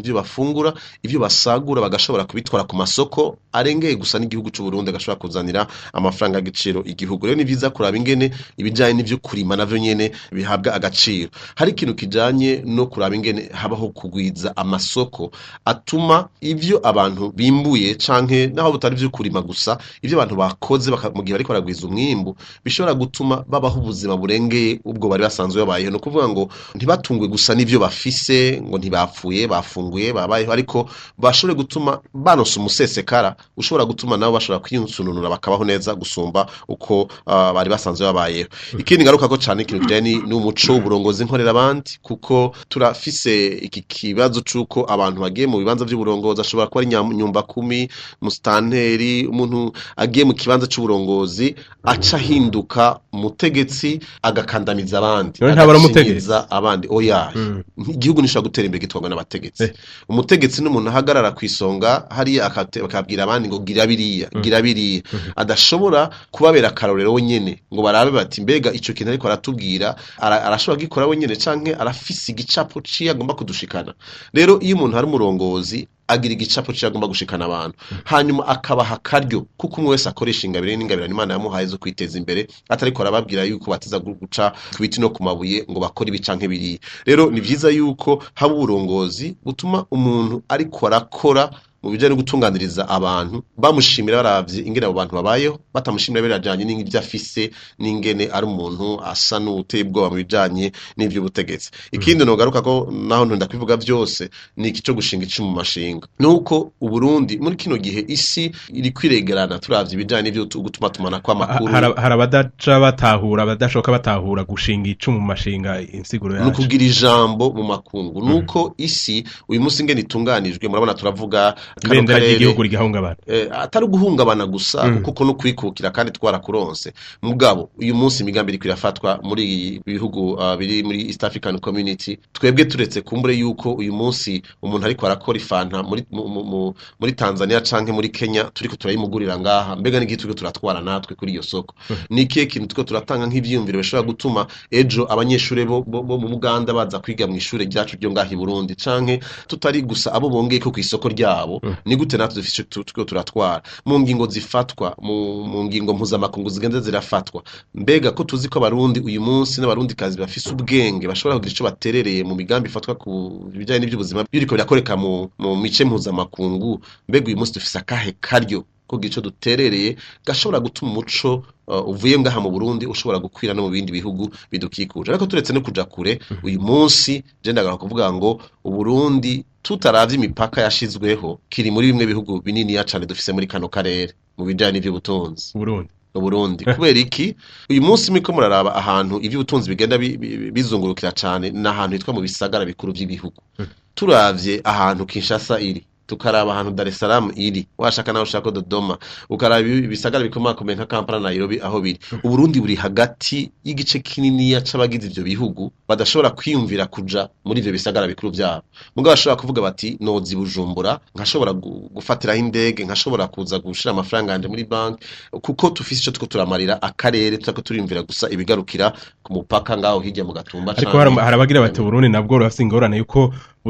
bafungura ivyo basagura bagashobora kubitwara ku masoko arengeye gusa n'igihugu c'u Burundi agashobora kuzanira amafaranga y'agaciro igihugu. Rero ni vyiza kuraba ingene ibijanye n'ivyo kurima navyo nyene bihabwa agaciro. Hari ikintu kijanye no kuraba ingene habaho kugwiza amasoko atuma ivyo abantu bimbuye canke naho butari vyo kurima gusa ivyo abantu bakoze mu gihe bariko baragwiza umwimbu bishobora gutuma babaho ubuzima burengeye ubwo bari basanzwe babayeho. No kuvuga ngo ntibatungwe gusa n'ivyo bafise ngo ntibapfuye bafunguye babayeho, ariko bashobore gutuma banose umusesekara ushobora gutuma nabo bashobora kwiyunsununura bakabaho neza gusumba uko uh, bari basanzwe babayeho. Ikindi ngaruka ko cyane ikintu kijanye n'umuco w'uburongozi nkorera abandi, kuko turafise iki kibazo c'uko abantu bagiye mu bibanza vy'uburongozi ashobora kuba ari nyumba kumi mustanteri, umuntu agiye mu kibanza c'uburongozi aca hinduka umutegetsi agakandamiza abandi agashingiriza abandi. Oya, igihugu mm. nishobora gutera imbere gitwarwa n'abategetsi eh. Umutegetsi n'umuntu ahagarara kwisonga hari akabwira abandi ngo gira biriya mm. gira biriya mm -hmm. adashobora kubabera akarorero wenyene ngo barabe bati mbega ico kintu ariko aratubwira arashobora gikora wenyene canke arafise igicapo ciye agomba kudushikana. Rero iyo umuntu hari umurongozi agira igicapo cyagomba gushikana abantu hanyuma akabaha karyo kuko umwe wese akoresha ingabire n'ingabire Imana yamuhaye zo kwiteza imbere atari ko arababwira yuko batiza guca kubiti no kumabuye ngo bakora ibicanke biri. Rero ni vyiza yuko haba uburongozi butuma umuntu ariko arakora mu bijanye no gutunganiriza abantu bamushimira baravye ingene abo bantu babayeho, batamushimira birajanye n'ingivyo afise n'ingene ari umuntu asa n'uteye ubwoba mu bijanye n'ivyo butegetsi. Ikindi no garuka ko naho ntunda kwivuga vyose ni iki cyo gushinga icumu mashinga, nuko u Burundi muri kino gihe isi iri kwiregerana turavye ibijanye n'ivyo gutuma tumana kwa makuru. Harabadaca batahura badashoka batahura gushinga icumu mashinga insiguro yacu nukugira ijambo mu makungu nuko isi uyu munsi ngene itunganijwe murabona turavuga ibendera ry'igihugu rigahungabana eh, atari guhungabana gusa mm. kuko no kwikukira kandi twarakuronse mugabo uyu munsi imigambi iri kwirafatwa muri bihugu uh, biri muri East African Community. Twebwe turetse kumbure yuko uyu munsi umuntu ariko arakora ifanta muri mu, mu, muri Tanzania canke muri Kenya turiko turayimugurira ngaha, mbega n'igiti turiko turatwara natwe kuri iyo soko mm. Nikiye kintu turiko turatanga nk'ivyiyumviro bishobora gutuma ejo abanyeshure bo, bo, bo mu Buganda baza kwiga mu ishure ryacu ryo ngaha i Burundi canke tutari gusa abo bongeye ko kw'isoko ryabo mm. Ni gute natwe dufise turiko turatwara mu ngingo zifatwa mu ngingo mpuzamakungu zigenze zirafatwa, mbega ko tuzi ko abarundi uyu munsi n'abarundi kazi bafise ubwenge bashobora kugira ico baterereye mu migambi ifatwa ku bijanye n'ivy'ubuzima biriko birakoreka mu mu mice mpuzamakungu. Mbega uyu munsi dufise akahe karyo ko gico duterereye gashobora gutuma umuco uh, uvuye ngaha mu Burundi ushobora gukwira no mu bindi bihugu bidukikuje. Ariko turetse no kuja kure uyu munsi je ndagaruka kuvuga ngo u Burundi tutaravye imipaka yashizweho kiri muri bimwe bihugu binini ya cane dufise muri kano karere mu bijanye n'ivy'ubutunzi Burundi no Burundi kubera iki uyu munsi miko muraraba ahantu ivy'ubutunzi bigenda bizungurukira cane n'ahantu hitwa mu bisagara bikuru by'ibihugu. Turavye ahantu Kinshasa iri, tukaraba ahantu Dar es Salaam iri, washaka naho ushaka Dodoma, ukaraba ibisagara bikomakomeye nka Kampala na Nairobi aho biri. U Burundi buri hagati y'igice kinini ya c'abagize ivyo bihugu badashobora kwiyumvira kuja muri ivyo bisagara bikuru byabo. Mugabo bashobora kuvuga bati nozi Bujumbura nkashobora gufatiraho indege, nkashobora kuza gushira amafaranga yanje muri bank kuko tufise ico tuko turamarira akarere tutako turimvira gusa ibigarukira ku mupaka ngaho hirya mu Gatumba cane. Ariko harabagira bati Burundi nabwo rafise ingorane yuko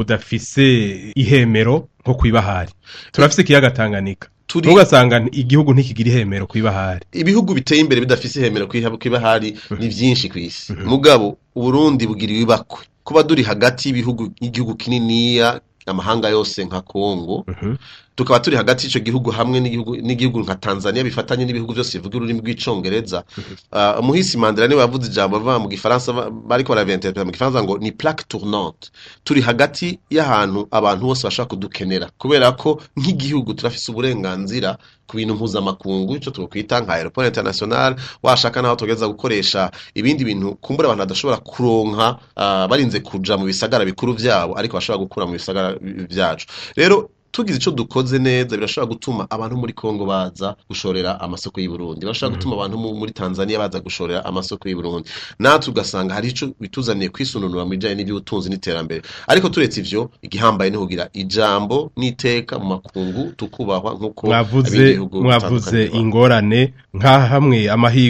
budafise ihemero nko kwibahari. Turafise kiyaga Tanganyika. Tugasanga igihugu ntikigira ihemero kwibahari. Ibihugu biteye imbere bidafise ihemero kwibahari ni vyinshi kwisi. Mugabo Burundi bugira ibibakwe. Kuba duri hagati y'ibihugu igihugu kininiya amahanga yose nka Kongo. Tukaba turi hagati ico gihugu hamwe n'igihugu n'igihugu nka Tanzania bifatanye n'ibihugu byose bivuga ururimi rw'icongereza. Uh, Muhisi Mandela niwe yavuze ijambo bava mu Gifaransa bariko baraventerera mu Gifaransa ngo ni plaque tournante. Turi hagati y'ahantu abantu bose bashaka kudukenera kubera ko nk'igihugu turafise uburenganzira ku bintu mpuzamakungu ico twokwita nka aeroport international, washaka naho tugeza gukoresha ibindi bintu kumbura abantu badashobora kuronka uh, barinze kuja mu bisagara bikuru vyabo ariko bashobora gukura mu bisagara vyacu. Rero tugize ico dukoze neza birashobora gutuma abantu muri Kongo baza gushorera amasoko y'u Burundi, birashobora gutuma abantu muri Tanzania baza gushorera amasoko y'u Burundi, natwe ugasanga hari ico bituzaniye kwisununura mu bijanye n'iby'ubutunzi n'iterambere. Ariko turetse ivyo igihambaye ni kugira ijambo n'iteka mu makungu tukubahwa nkuko mwavuze mwavuze ingorane nka hamwe amahigwe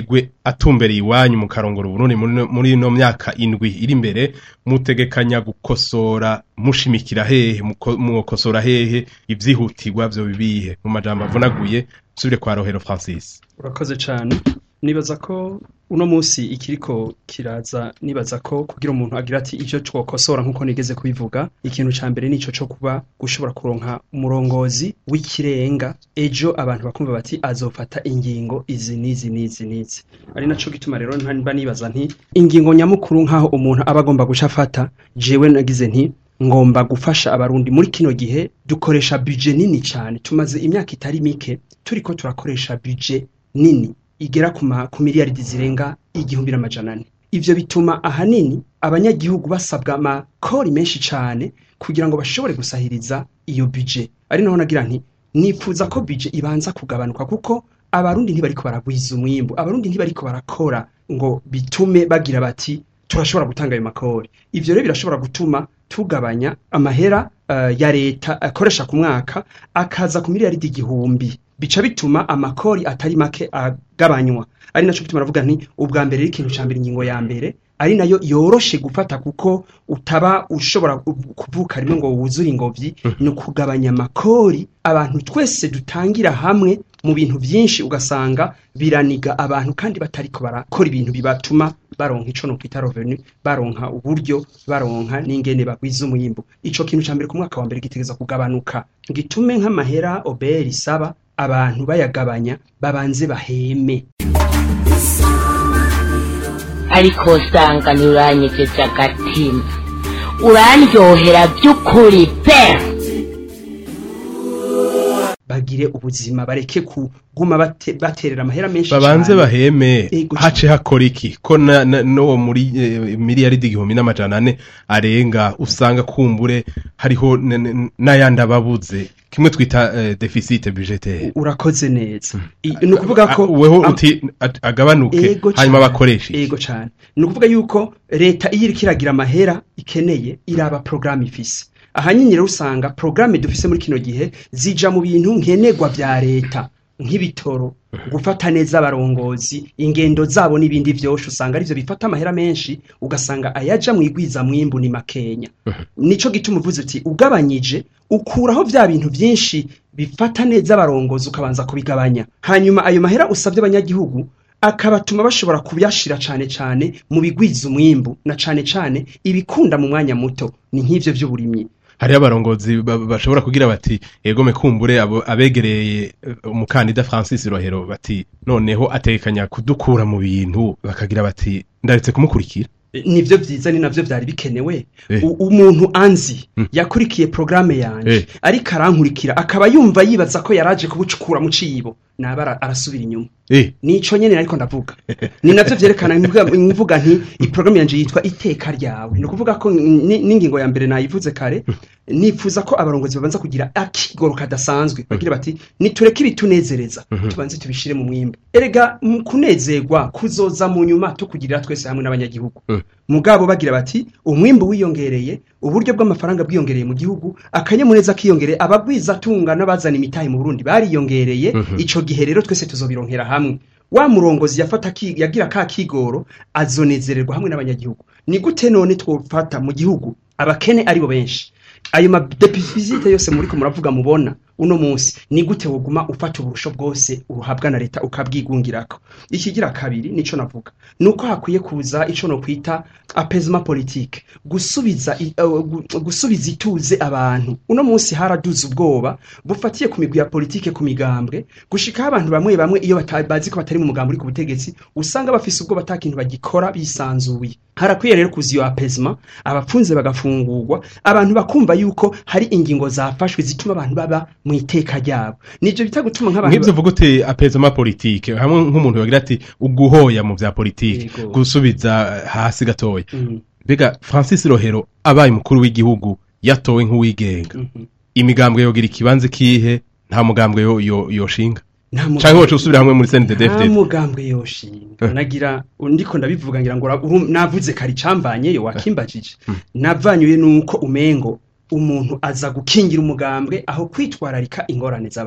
atumbereye iwanyu mu karongoro Burundi muri no myaka indwi iri imbere mutegekanya gukosora mushimikira hehe mukosora hehe ivyihutirwa byo bibihe mu majambo avunaguye subire kwa Rohero Francis. Urakoze cyane nibaza ko uno munsi ikiriko kiraza nibaza ko kugira umuntu agira ati icyo twokosora nkuko nigeze kubivuga ikintu ca mbere nico cyo kuba gushobora kuronka umurongozi w'ikirenga ejo abantu bakumva bati azofata ingingo izi nizi nizi nizi ari naco gituma rero ntanba nibaza nti ingingo nyamukuru nkaho umuntu aba agomba gushafata jewe nagize nti ngomba gufasha abarundi muri kino gihe dukoresha budget nini cyane tumaze imyaka itari mike turiko turakoresha budget nini igera kuma ku miliyaridi zirenga igihumbi n'amajana ane ivyo bituma ahanini abanyagihugu basabwa amakori menshi cyane kugira ngo bashobore gusahiriza iyo budget ari naho nagira nti nifuza ko budget ibanza kugabanuka kuko abarundi ntibariko baragwiza umwimbu abarundi ntibariko barakora ngo bitume bagira bati turashobora gutanga ayo makori ivyo rero birashobora gutuma tugabanya amahera uh, ya leta akoresha ku mwaka akaza ku miliyaridi igihumbi bica bituma amakori atari make agabanywa ari naco bituma ravuga nti ubwa mbere ikintu cyambere ingingo ya mbere ari nayo yoroshe gufata kuko utaba ushobora kuvuka rimwe ngo wuzure ingobyi no kugabanya amakori abantu twese dutangira hamwe mu bintu byinshi ugasanga biraniga abantu kandi batariko barakora ibintu bibatuma baronka ico no kwita revenu baronka uburyo baronka n'ingene bagwiza umuyimbo ico kintu cyambere ku mwaka wa mbere gitegeza kugabanuka ngitume nk'amahera oberi saba abantu bayagabanya babanze baheme ariko sanga ntiuranyegeje agatima urandyohera by'ukuri pe bagire ubuzima bareke kuguma bate, baterera amahera menshi babanze baheme hace hakora iki ko no muri e, miliyaridi igihumbi n'amajana ane arenga usanga kumbure hariho n'ayandi babuze kimwe twita uh, deficit budgetaire urakoze neza mm. nukuvuga ko weho uti agabanuke hanyuma bakoresha yego cyane nukuvuga yuko leta iyo irikiragira amahera ikeneye iraba program ifise ahanyinyira usanga programme dufise muri kino gihe zija mu bintu nkenegwa bya leta nk'ibitoro gufata neza abarongozi ingendo zabo n'ibindi byosho usanga arivyo bifata amahera menshi ugasanga ayaja mu igwiza mwimbu ni makenya nico gituma uvuze uti ugabanyije ukuraho vya bintu byinshi bifata neza abarongozi ukabanza kubigabanya hanyuma ayo mahera usabye abanyagihugu akabatuma bashobora kubyashira cane cane mu bigwiza umwimbu na cane cane ibikunda mu mwanya muto ni nk'ivyo by'uburimyi hari abarongozi bashobora kugira bati ego mekumbure abo abegereye umukandida Francis Rohero bati noneho atekanya kudukura mu bintu bakagira bati ndaretse kumukurikira nivyo vyiza ni navyo vyari bikenewe eh. umuntu anzi mm. yakurikiye programme yanje eh. ari karankurikira akaba yumva yibaza ko yaraje kubucukura mu cibo nabara arasubira inyuma eh. nico nyene ariko ndavuga ni navyo vyerekana imvuga nti i programme yanje yitwa iteka ryawe no kuvuga ko n'ingingo ya mbere nayivuze kare nifuza ko abarongozi babanza kugira akigoro kadasanzwe bagira bati nitureke ibitunezereza tubanze tubishire mu mwimbo erega kunezerwa kuzoza mu nyuma tukugirira twese hamwe n'abanyagihugu mugabo bagira bati umwimbo wiyongereye uburyo bw'amafaranga bwiyongereye mu gihugu akanyamuneza kiyongereye abagwiza tunga n'abazana imitahe mu Burundi bariyongereye ico gihe rero twese tuzobironkera hamwe wa murongozi yafata yagira ka kigoro azonezererwa hamwe n'abanyagihugu ni gute none twofata mu gihugu abakene ari bo benshi ayo ma deficit yose muri ko muravuga mubona uno munsi ni gute woguma ufata uburusho bwose uruhabwa na leta ukabwigungirako ikigira kabiri nico navuga nuko hakwiye kuza ico no kwita apaisement politique gusubiza uh, gusubiza ituze abantu uno munsi haraduze ubwoba bufatiye ku migwi ya politique ku migambwe gushika abantu bamwe bamwe iyo batabazi ko batari mu mugambo uri ku butegetsi usanga bafise ubwo batakintu bagikora bisanzuye harakwiye rero kuziyo apaisement abapfunze bagafungurwa abantu bakumva yuko hari ingingo zafashwe zituma abantu baba mu iteka ryabo nivyo bita gutuma nk'abantu nk'ivyo vuga uti apaisement politique hamwe nk'umuntu bagira ati uguhoya mu vya politique gusubiza hasi gatoya mm. Bega Francis Rohero abaye mukuru w'igihugu yatowe nk'uwigenga mm -hmm. imigambwe yogira ikibanze kihe nta mugambwe yo yoshinga canke wocu usubira hamwe muri C N D D F D nta mugambwe yoshinga nagira ndiko ndabivuga ngira ngo navuze kari cambanye yo wakimbajije navanyuye nuko umengo umuntu aza gukingira umugambwe aho kwitwararika ingorane z'abantu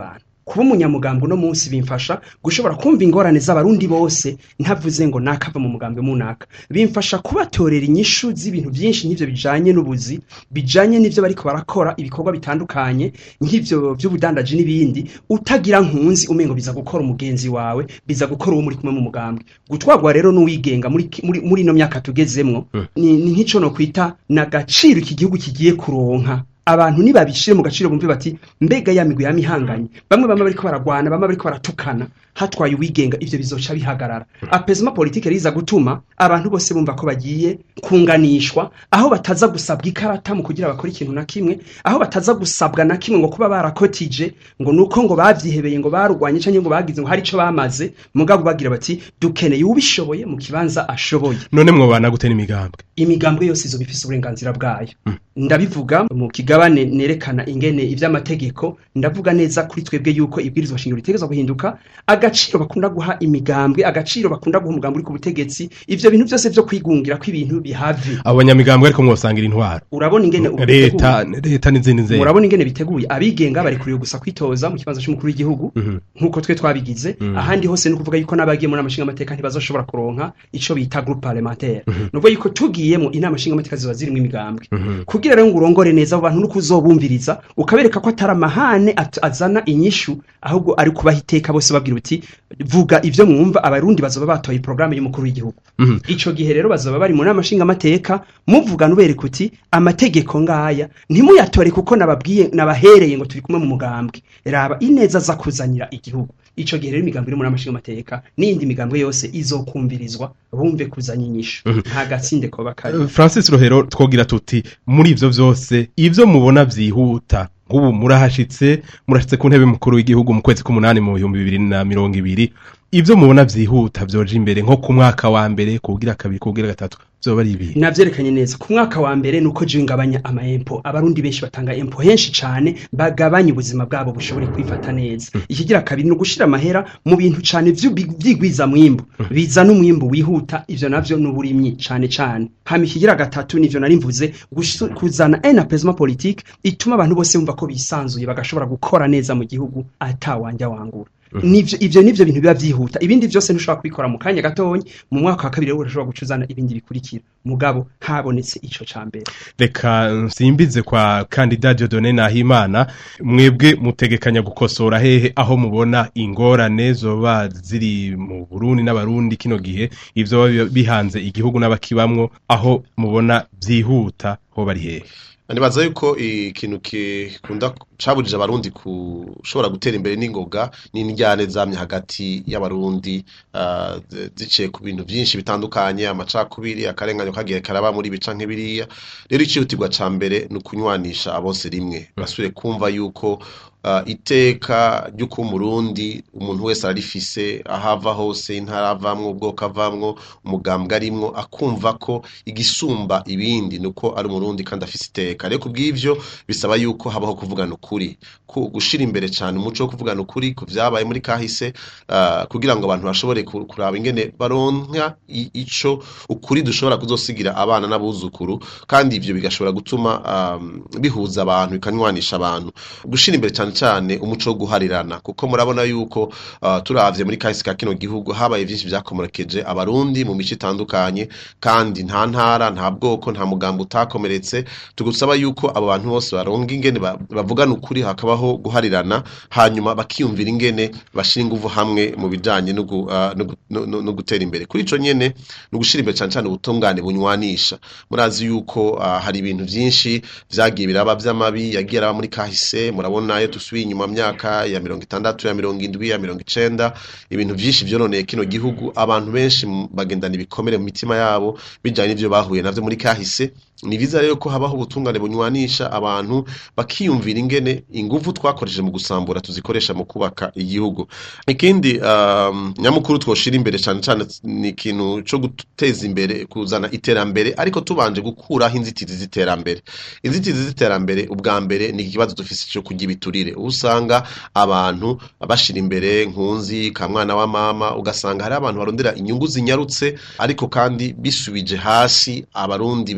kuba umunyamugambwe no munsi bimfasha gushobora kumva ingorane z'abarundi bose ntavuze ngo nakava mu mugambwe munaka bimfasha kubatorera inyishu z'ibintu byinshi nk'ivyo bijanye n'ubuzi bijanye n'ivyo bariko barakora ibikorwa bitandukanye nk'ivyo by'ubudandaji n'ibindi utagira nkunzi umengo biza gukora umugenzi wawe biza gukora uwo muri kumwe mu mugambwe gutwagwa rero n'uwigenga muri muri, muri no myaka tugezemwo mm. ni, ni nk'ico no kwita nagaciro iki gihugu kigiye kuronka abantu nibabishire mu gaciro bumve bati mbega ya migwi yamihanganye bamwe bamwe bariko baragwana bamwe bariko baratukana hatwaye uwigenga ivyo bizoca bihagarara apesema politique riza gutuma abantu bose bumva ko bagiye kunganishwa aho bataza gusabwa ikarata mu kugira bakora ikintu na kimwe aho bataza gusabwa na kimwe ngo kuba barakotije ngo nuko ngo bavyihebeye ngo barugwanye canke ngo bagize ngo hari ico bamaze mugabo bagira bati dukeneye ubishoboye mu kibanza ashoboye none mwo bana gutera imigambwe imigambwe yose izo bifise uburenganzira bwayo mm. ndabivuga mu kigabane nerekana ingene ivy'amategeko ndavuga neza kuri twebwe yuko ibwirizwa shingiro ritegezwa guhinduka agaciro bakunda guha imigambwe agaciro bakunda guha umugambi uri ku butegetsi ivyo bintu byose byo kwigungira ko ibintu bihave abanyamigambwe ariko mwosangira intwaro urabona ingene leta leta n'izindi nzego urabona ingene biteguye abigenga bari kuriyo gusa kwitoza mu kibanza cy'umukuru w'igihugu mm -hmm. nkuko twe twabigize mm -hmm. ahandi hose no kuvuga yuko nabagiye muri amashinga amateka ntibazoshobora kuronka ico bita groupe parlementaire mm -hmm. nuvuga yuko tugiyemo inama shinga amateka ziba ziri mu imigambwe mm -hmm. kugira rero ngo urongore neza abo bantu nuko uzobumviriza ukabereka ko atari amahane azana inyishu ahubwo ari kubahiteka bose babwira uti vuga ivyo mwumva abarundi bazoba batoye programme y'umukuru w'igihugu mm -hmm. ico gihe rero bazoba bari mu nama shinga amateka muvuga nubereka uti amategeko ngaya ntimuyatore kuko nababwiye nabahereye ngo turi kumwe mu mugambwe raba ineza za kuzanira igihugu ico gihe rero imigambwe iri mu nama shinga amateka n'indi migambwe yose izokumvirizwa bumve kuzanya inyishu mm -hmm. nta gatsinde ko bakari uh, Francis Rohero twogira tuti muri ivyo vyose ivyo mubona vyihuta ubu murahashitse murashitse ku ntebe mukuru w'igihugu mu kwezi k'umunani mu bihumbi bibiri na mirongo ibiri ivyo mubona vyihuta vyoje imbere nko ku mwaka wa mbere kugira kabiri kugira gatatu vyoba ari ibi navyerekanye neza ku mwaka wa mbere nuko je ngabanya ama empo abarundi benshi batanga empo henshi cane bagabanya ubuzima bwabo bushobore kwifata neza mm. ikigira kabiri no gushira amahera mu bintu cane vy'igwiza mwimbo mm. biza n'umwimbo wihuta ivyo navyo n'uburimyi cane cane hama ikigira gatatu nivyo nari mvuze kuzana un apaisement politique ituma abantu bose bumva ko bisanzuye bagashobora gukora neza mu gihugu atawanja wangura nivyo ivyo nivyo bintu biba vyihuta ibindi vyose ntushobora kubikora mu kanya gatonyi mu mwaka wa kabiri urashobora gucuzana ibindi bikurikira mugabo habonetse ico cambere reka nsimbize kwa candidat Dieudonné Nahimana mwebwe mutegekanya gukosora hehe aho mubona ingorane zoba ziri mu Burundi n'abarundi kino gihe ivyo bihanze igihugu n'abakibamwo aho mubona vyihuta ho bari hehe Nibaza yuko ikintu kikunda cabujije abarundi kushobora gutera imbere n'ingoga n'indyane zamye hagati y'abarundi uh, ziciye ku bintu byinshi bitandukanye amacakubiri akarenganyo kagiye karaba muri bica nk'ibiriya rero icihutirwa ca mbere n'ukunywanisha abose rimwe basubire kumva yuko Uh, iteka ry'uko umurundi umuntu wese arifise ahava hose intaravamwo ubwoko avamwo umugambwe arimwo akumva ko igisumba ibindi nuko ari umurundi kandi afise iteka rero kubw'ivyo bisaba yuko habaho kuvugana ukuri ku gushira imbere cyane umuco wo kuvugana ukuri ku vyabaye muri kahise uh, kugira ngo abantu bashobore kuraba ingene baronka ico ukuri dushobora kuzosigira abana n'abuzukuru kandi ivyo bigashobora gutuma um, bihuza abantu bikanywanisha abantu gushira imbere cyane cyane umuco wo guharirana kuko murabona yuko uh, turavye muri kahise ka kino gihugu habaye byinshi byakomerekeje abarundi mu mico itandukanye kandi nta ntara nta bwoko nta mugambo utakomeretse tugusaba yuko abo bantu bose baronga ingene bavugana ukuri hakabaho guharirana hanyuma bakiyumvira ingene bashira inguvu hamwe mu bijanye no uh, no, no, no gutera imbere kuri ico nyene no gushira imbere cyane cyane ubutungane bunywanisha murazi yuko uh, hari ibintu byinshi vyagiye biraba vy'amabi yagiye araba muri kahise murabona yo tusubiye inyuma myaka ya mirongo itandatu ya mirongo indwi ya mirongo icenda ibintu byinshi vyononeye kino gihugu abantu benshi bagendana ibikomere mu mitima yabo bijanye n'ivyo bahuye navyo muri kahise ni viza rero ko habaho ubutungane bunywanisha abantu bakiyumvira ingene ingufu twakoresheje mu gusambura tuzikoresha mu kubaka igihugu ikindi um, nyamukuru twoshira imbere cyane cyane ni ikintu cyo guteza imbere kuzana iterambere ariko tubanje gukuraho inzitizi z'iterambere inzitizi z'iterambere ubwa mbere ni ikibazo dufise cyo kugira ibiturire usanga abantu bashira imbere nkunzi ka mwana wa mama ugasanga hari abantu barondera inyungu zinyarutse ariko kandi bisubije hasi abarundi benshi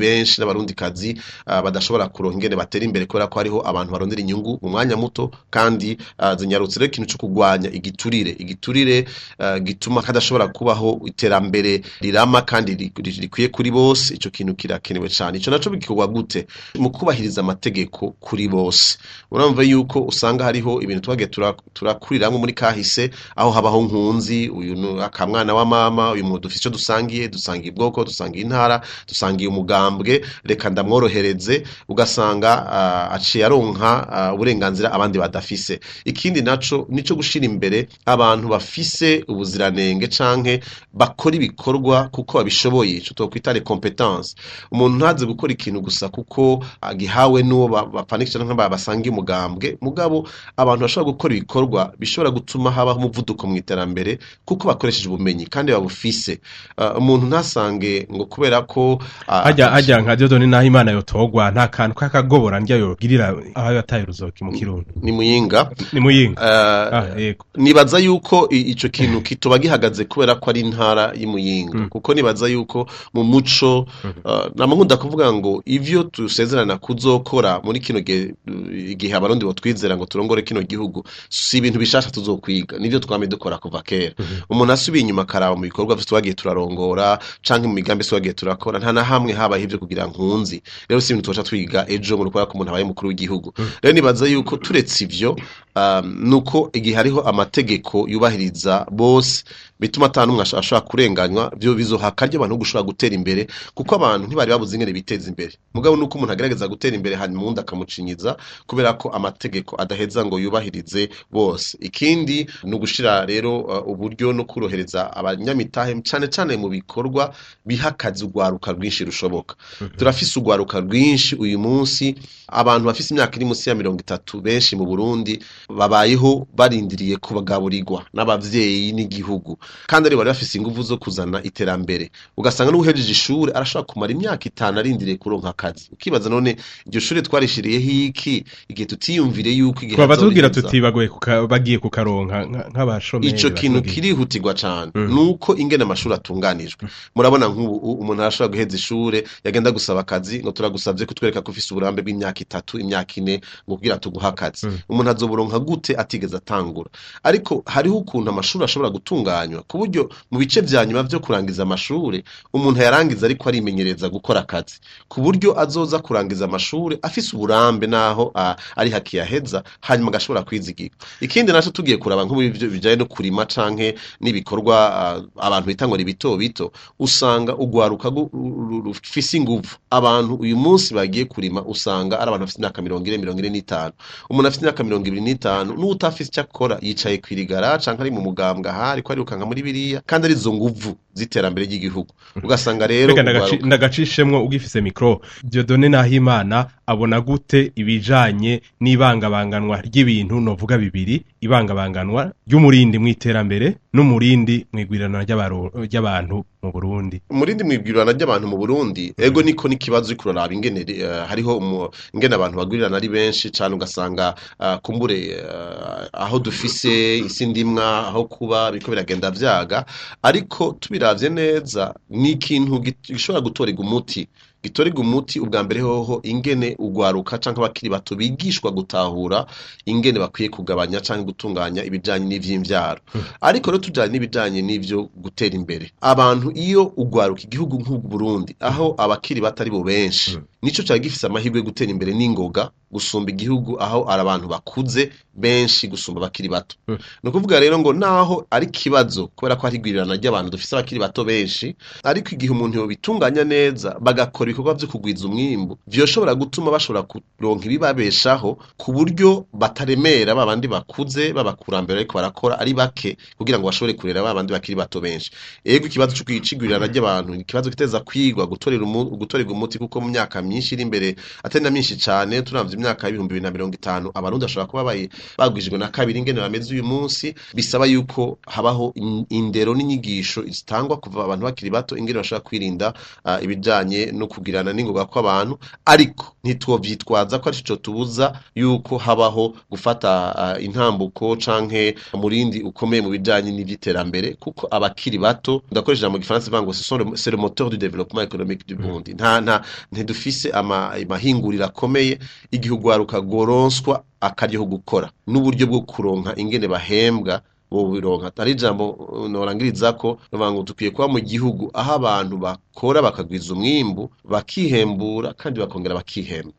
n'abarundi kazi uh, badashobora kuronka ingene batera imbere kubera ko hariho abantu barondera inyungu mu mwanya muto kandi uh, zinyarutse rero ikintu cyo kugwanya igiturire igiturire uh, gituma kadashobora kubaho iterambere rirama kandi rikwiye kuri bose ico kintu kirakenewe cyane ico naco bikorwa gute mu kubahiriza amategeko kuri bose uramva yuko usanga hariho ibintu twage turakuriramwe muri kahise aho habaho nkunzi uyu akamwana wa mama uyu muntu dufite dusangiye dusangiye ubwoko dusangiye intara dusangiye umugambwe reka ndamworohereze ugasanga uh, aciye aronka uh, uburenganzira abandi badafise ikindi naco nico gushira imbere abantu bafise ubuziranenge canke bakora ibikorwa kuko babishoboye ico twokwita les compétences umuntu ntaze gukora ikintu gusa kuko agihawe nuwo bapanikisha nk'aba basangiye umugambwe mugabo abantu bashobora gukora ibikorwa bishobora gutuma habaho umuvuduko mu iterambere kuko bakoresheje ubumenyi kandi babufise uh, umuntu ntasange ngo kubera ko uh, ajya ajya nka Dieudonné Nahimana yotogwa nta kantu kakagobora ndya yogirira aho yataye ruzoki mu kirundo ni muyinga ni muyinga uh, ah, yego nibaza yuko ico kintu kitoba gihagaze kubera ko ari intara y'imuyinga mm. kuko nibaza yuko mu muco uh, namunkunda kuvuga ngo ivyo tusezerana kuzokora muri kino gihe abarundi bo twizera ngo turongore kino gihugu si ibintu bishasha tuzokwiga nivyo twame dukora kuva kera umuntu asubiye inyuma karaba mu bikorwa byo twagiye turarongora canke mu migambi twagiye turakora nta na hamwe haba hivyo kugira nkunzi rero si ibintu twacha twiga ejo ngo rukora ko umuntu abaye mukuru w'igihugu rero nibaza yuko turetse ivyo um, nuko igihe hariho amategeko yubahiriza bose bituma atanu umwe ashobora kurenganywa byo bizohakarye abantu gushobora gutera imbere kuko abantu ntibari babuze ingene biteza imbere mugabo nuko umuntu agerageza gutera imbere hanyuma undi akamucinyiza kubera ko amategeko adaheza ngo yubahirize bose ikindi no gushira rero uh, uburyo no kurohereza abanyamitahe cyane cyane mu bikorwa bihakaza ugwaruka rwinshi rushoboka mm-hmm. turafise ugwaruka rwinshi uyu munsi abantu bafise imyaka iri munsi ya mirongo itatu benshi mu Burundi babayeho barindiriye kubagaburirwa n'abavyeyi n'igihugu kandi ari bari bafise ingufu zo kuzana iterambere ugasanga n'uhejeje ishuri arashaka kumara imyaka itanu arindiriye kuronka akazi ukibaza none iryo shuri twarishiriye hiki igihe tutiyumvire yuko igihe batubwira tutibagoye bagiye kukaronka nk'abashomeri ico kintu kirihutirwa cyane mm. nuko ingene amashuri atunganijwe murabona nk'ubu umuntu arashaka guheza ishure yagenda gusaba akazi ngo turagusavye kutwereka ko ufise uburambe bw'imyaka itatu imyaka ine ngo kugira tuguha akazi mm. umuntu azoburonka gute atigeze atangura ariko hariho ukuntu amashuri ashobora gutunganywa ku buryo mu bice vya nyuma byo kurangiza amashure umuntu yarangiza ariko arimenyereza gukora akazi ku buryo azoza kurangiza amashure afise uburambe naho uh, ari hakiyaheza hanyuma agashobora kwizigira ikindi naco tugiye kuraba nk'ubu bijaye no kurima canke n'ibikorwa uh, abantu bitangwa bito bito usanga ugwaruka rufise inguvu abantu uyu munsi bagiye kurima usanga ari abantu bafite imyaka mirongo ine mirongo ine n'itanu umuntu afite imyaka mirongo ibiri n'itanu n'utafise icyo akora yicaye kwirigara canke ari mu mugambwe ahari ko ari ukanga muri biriya kandi ari zo nguvu ziterambere ry'igihugu ugasanga rero ndagacishemwo ugifise micro Dieudonné Nahimana abona gute ibijanye n'ibangabanganwa ry'ibintu novuga bibiri ibangabanganwa ry'umurindi mu iterambere n'umurindi mwigwirana ry'abantu mu Burundi umurindi mwigwirana ry'abantu mu Burundi ego niko nikibazo ikuraraba ingene uh, hariho ingene abantu bagwirirana ari benshi cyane ugasanga uh, kumbure uh, aho dufise isi ndimwa aho kuba biko biragenda vyaga ariko tubiravye neza ni ikintu gishobora gutorega umuti gitorega umuti ubwa mbere hoho ingene ugwaruka canke abakiri bato bigishwa gutahura ingene bakwiye kugabanya canke gutunganya ibijanye n'ivyimvyaro hmm. ariko rero tujanye n'ibijanye n'ivyo gutera imbere abantu iyo ugwaruka igihugu nk'u Burundi aho abakiri batari bo benshi hmm. nico cyari gifise amahirwe yo gutera imbere n'ingoga gusumba igihugu aho ari abantu bakuze benshi gusumba bakiri bato hmm. no kuvuga rero ngo naho ari kibazo kubera ko ari gwirana ry'abantu dufise abakiri bato benshi ariko igihe umuntu yo bitunganya neza bagakora ibikorwa byo kugwiza umwimbo vyoshobora gutuma bashobora kuronka ibibabeshaho ku buryo bataremera babandi bakuze babakurambere ariko barakora ari bake kugira ngo bashobore kurera babandi bakiri bato benshi ego ikibazo cyo kwicigwirana ry'abantu ikibazo kiteza kwigwa gutorera gutorega umuti kuko mu myaka myinshi iri imbere atenda myinshi cyane turavye imyaka y'ibihumbi bibiri na mirongo itanu abarundi bashobora kuba bayi bagwijwe na kabiri ingene bameze uyu munsi bisaba yuko habaho indero n'inyigisho zitangwa kuva abantu bakiri bato ingene bashobora kwirinda uh, ibijanye no kugirana n'ingoga kw'abantu ariko ntitwovyitwaza ko arico tubuza yuko habaho gufata uh, intambuko canke umurindi ukomeye mu bijanye n'ivyiterambere kuko abakiri bato ndakoresha mu gifaransa bango c'est le moteur du développement économique du Burundi nta nta ntidufise ama mahingurira akomeye igihugu arukagoronswa akaryo gukora n'uburyo bwo kuronka ingene bahembwa bo bironka atari jambo norangiriza ko bavuga tukwiye kwa mu gihugu aho abantu bakora bakagwiza umwimbu bakihembura kandi bakongera bakihemba.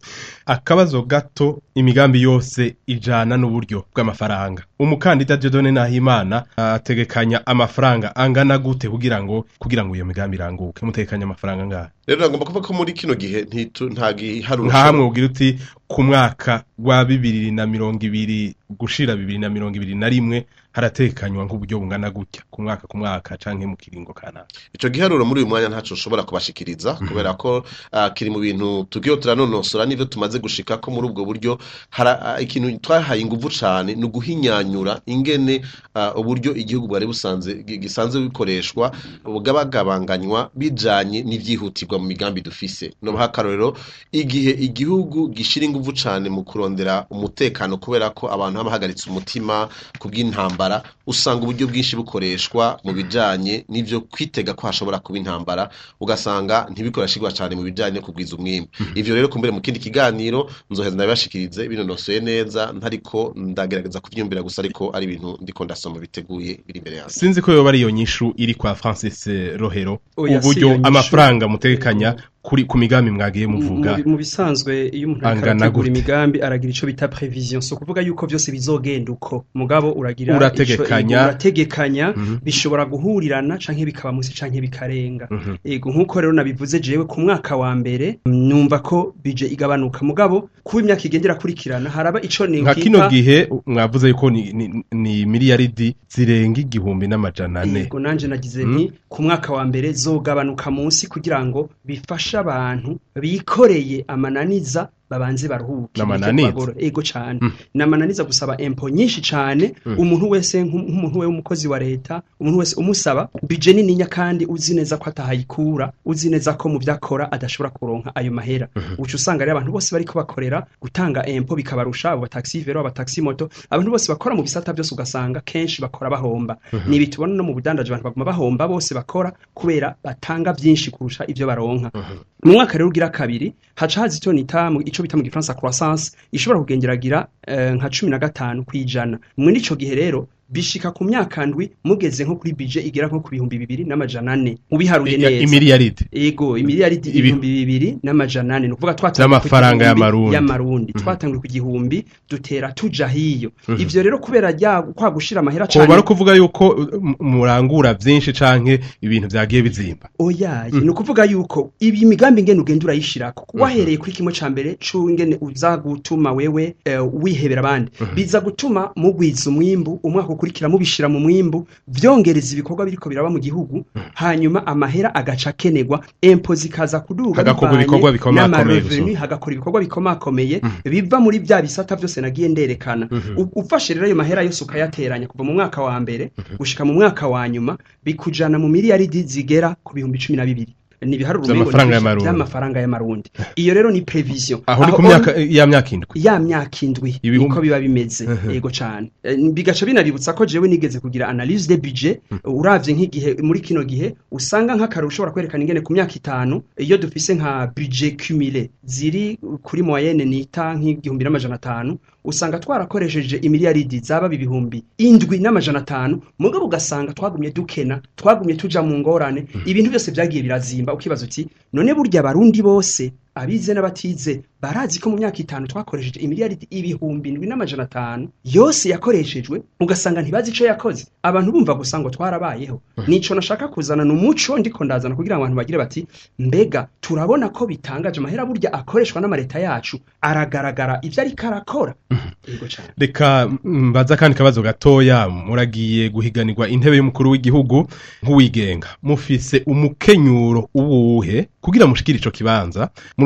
Akabazo gato imigambi yose ijana n'uburyo bw'amafaranga umukandida Dieudonné Nahimana ategekanya amafaranga angana gute kugira ngo kugira ngo iyo migambi iranguke mutekanya amafaranga ngaha rero nagomba kuvuga ko muri kino gihe ntagi harusha ntamwe ugira uti ku mwaka wa bibiri na mirongo ibiri gushira bibiri na mirongo ibiri na rimwe haratekanywa nk'uburyo bungana gutya ku mwaka ku mwaka canke mu kiringo kana ico giharuro muri uyu mwanya ntaco ushobora kubashikiriza kubera ko uh, kiri mu bintu tugiye turanonosora n'ivyo tumaze gushika ko muri ubwo buryo hari uh, ikintu twahaye inguvu cane no guhinyanyura ingene uh, uburyo igihugu bari busanze gisanzwe bikoreshwa bugabagabanganywa bijanye n'ivyihutirwa mu migambi dufise no bahakarorero igihe igihugu gishira inguvu cane mu kurondera umutekano kubera ko abantu bahagaritse umutima kubw'intambara usanga uburyo bwinshi bukoreshwa mu bijanye n'ivyo kwitega ko hashobora kuba intambara ugasanga ntibikorashirwa cyane mu bijanye kugwiza umwimbo ivyo rero kumbere mu kindi kiganiro nzoheza nabashikirize binonosoye neza ntariko ndagerageza kuvyumvira gusa ariko ari ibintu ndiko ndasoma biteguye biri imbere yawe sinzi ko yoba ari iyo nyishu iri kwa Francis Rohero uburyo amafaranga mutekanya kuri ku migambi mwagiye muvuga mu bisanzwe iyo umuntu arategura imigambi aragira ico bita prevision so kuvuga yuko vyose bizogenda uko mugabo uragira urategekanya urategekanya mm -hmm. bishobora guhurirana canke bikaba musi canke bikarenga mm -hmm. ego nkuko rero nabivuze jewe ku mwaka wa mbere numva ko bije igabanuka mugabo ku imyaka igendera kurikirana haraba ico ni nka kino gihe mwavuze yuko ni, ni, ni miliyaridi zirenga igihumbi n'amajana ane ego nanje nagize nti mm -hmm. ku mwaka wa mbere zogabanuka munsi kugira ngo bifasha abantu bikoreye amananiza babanze baruhuke namananiza ego cyane mm. namananiza gusaba impo nyinshi cyane mm. umuntu wese nk'umuntu we umukozi wa leta umuntu wese umusaba bije nininya kandi uzi neza ko atahayikura uzi neza ko mu byakora adashobora kuronka ayo mahera mm -hmm. ucu usanga ari abantu bose bari ko bakorera gutanga impo bikabarusha abo taxi vero aba taxi moto abantu bose bakora mu bisata byose ugasanga kenshi bakora bahomba mm -hmm. nibi tubona no mu budandaje abantu baguma bahomba bose bakora kubera batanga byinshi kurusha ivyo baronka mm -hmm. mu mwaka rero ugira kabiri haca hazitonita mu ico bita mu gifaransa croissance ishobora kugengeragira uh, nka cumi na gatanu kwijana muri ico gihe rero bishika ku myaka ndwi mugeze nko kuri budget igera nko ku bihumbi bibiri n'amajana ane ubiharuye neza imiliyaridi ego imiliyaridi ibihumbi bibiri n'amajana ane nuvuga twatanga amafaranga y'amarundi y'amarundi mm -hmm. twatangwe ku gihumbi dutera tuja hiyo mm -hmm. ivyo rero kubera rya kwa gushira amahera cyane ko bari kuvuga yuko murangura byinshi canke ibintu byagiye bizimba oya mm -hmm. no kuvuga yuko ibi migambi ngene ugendura yishirako wahereye kuri kimwe cambere cyo ngene uza gutuma wewe uh, wihebera abandi mm -hmm. biza gutuma mugwiza umwimbu umwaka kurikira mubishira mu mwimbu vyongereza ibikorwa biriko biraba mu gihugu mm. hanyuma amahera agaca kenegwa impo zikaza kuduga hagakorwa ibikorwa bikomakomeye hagakora ibikorwa bikomakomeye mm. biva muri bya bisata byose nagiye nderekana mm -hmm. ufashe rero ayo mahera yose ukayateranya kuva mu mwaka wa mbere mm -hmm. gushika mu mwaka wa nyuma bikujana mu miliyaridi zigera ku bihumbi cumi na bibiri ni biharuru y'amafaranga y'amarundi iyo rero ni prevision aho ni ku myaka ya myaka indwi ya myaka indwi niko biba bimeze yego cyane bigaca binabibutsa ko jewe nigeze kugira analyse de budget uravye nk'igihe muri kino gihe usanga nk'akarusho ushobora kwerekana ingene ku myaka itanu iyo dufise nka budget cumulé ziri kuri moyenne nita nk'igihumbi n'amajana atanu usanga twarakoresheje imiliyaridi zaba ibihumbi indwi n'amajana atanu mugabo ugasanga twagumye dukena twagumye tuja mu ngorane ibintu byose byagiye birazimba ukibaza uti none burya barundi bose abize n'abatize barazi ko mu myaka itanu twakoresheje imiliyaridi ibihumbi indwi n'amajana atanu yose yakoreshejwe ugasanga ntibazi ico yakoze abantu bumva gusa ngo twarabayeho nico nashaka kuzana n'umuco ndiko ndazana kugira ngo abantu bagire bati mbega turabona ko bitangaje amahera burya akoreshwa n'amareta yacu aragaragara ivyo ari karakora yego cyane reka mbaza kandi kabazo gatoya muragiye guhiganirwa intebe y'umukuru w'igihugu nk'uwigenga mufise umukenyuro ubuhe kugira mushikira ico kibanza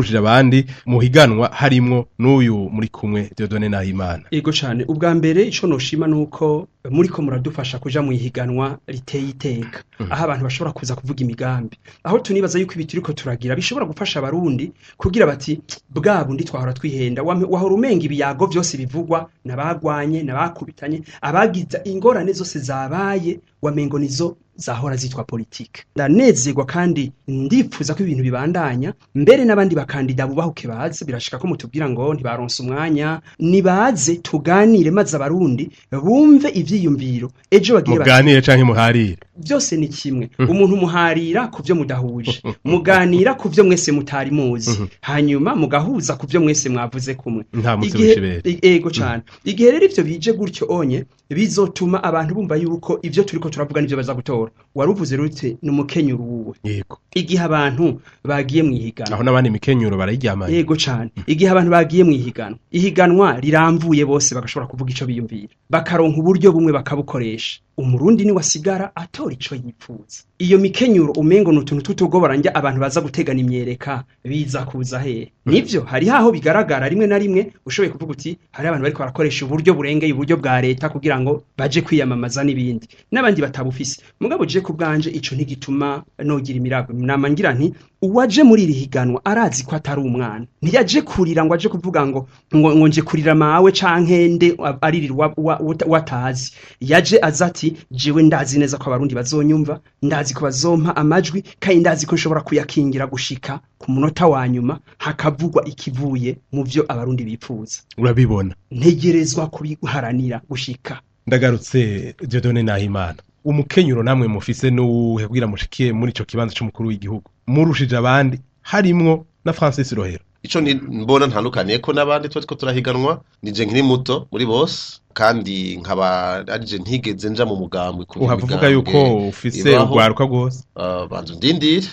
murushije abandi muhiganwa harimwo n'uyu muri kumwe Dieudonné Nahimana. Ego cyane ubwa mbere ico noshima nuko muri ko muradufasha kuja mu ihiganwa riteye iteka mm. aho abantu bashobora kuza kuvuga imigambi aho tunibaza yuko ibi turiko turagira bishobora gufasha abarundi kugira bati bwa bundi twahora twihenda wahora umenga ibiyago byose bivugwa nabagwanye nabakubitanye abagiza ingorane zose zabaye wamengo nizo zahora zitwa politike. Ndanezerwa kandi ndipfuza ko ibintu bibandanya mbere n'abandi bakandida bubahuke baze birashika ko mutubwira ngo ntibaronse umwanya nibaze tuganire maze abarundi bumve ivyiyumviro ejo bagire muganire canke muharire byose ni kimwe umuntu muharira kuvyo mudahuje muganira kuvyo mwese mutari muzi hanyuma mugahuza kuvyo mwese mwavuze kumwe igihe ego cyane igihe rero ivyo bije gutyo onye bizotuma abantu bumva yuko ivyo turiko turavuga nivyo baza gutora waruvuze rute numukenyuro wuwe yego igihe abantu bagiye mwihigana aho nabandi mikenyuro barayiryamanye yego cyane igihe abantu bagiye mwihigana ihiganwa riramvuye bose bagashobora kuvuga ico biyumvira bakaronka uburyo bumwe bakabukoresha umurundi ni wasigara atora ico yipfuza iyo mikenyuro umengo n'utuntu tutugoboranja abantu baza gutegana imyereka biza kuza he nivyo hari haho bigaragara rimwe na rimwe ushoboye kuvuga uti hari abantu bariko barakoresha uburyo burengeye uburyo bwa leta kugira ngo baje kwiyamamaza n'ibindi n'abandi batabufise mugabo je kubganje ico ntigituma nogira imirago namangira nti uwaje muri iri higanwa arazi ko atari umwana ntiyaje kurira ngo aje kuvuga ngo ngo nje kurira mawe canke nde aririrwa watazi yaje azati jewe ndazi neza ko abarundi bazonyumva ndazi ko bazompa amajwi kandi ndazi ko nshobora kuyakingira gushika ku munota wa nyuma hakavugwa ikivuye mu vyo abarundi bipfuza urabibona ntegerezwa kubiharanira gushika. Ndagarutse Dieudonné Nahimana umukenyuro namwe mufise n'uhebwira mushikiye muri ico kibanza c'umukuru w'igihugu murushije abandi harimwo na Francis Rohero ico ni mbona ntandukaniye ko nabandi twa two turahiganwa nije nkiri muto muri bose kandi nkaba arije ntigeze nja mu mugambwe ku uhavuga yuko ufise ugwaruka gose uh, banzu ndindire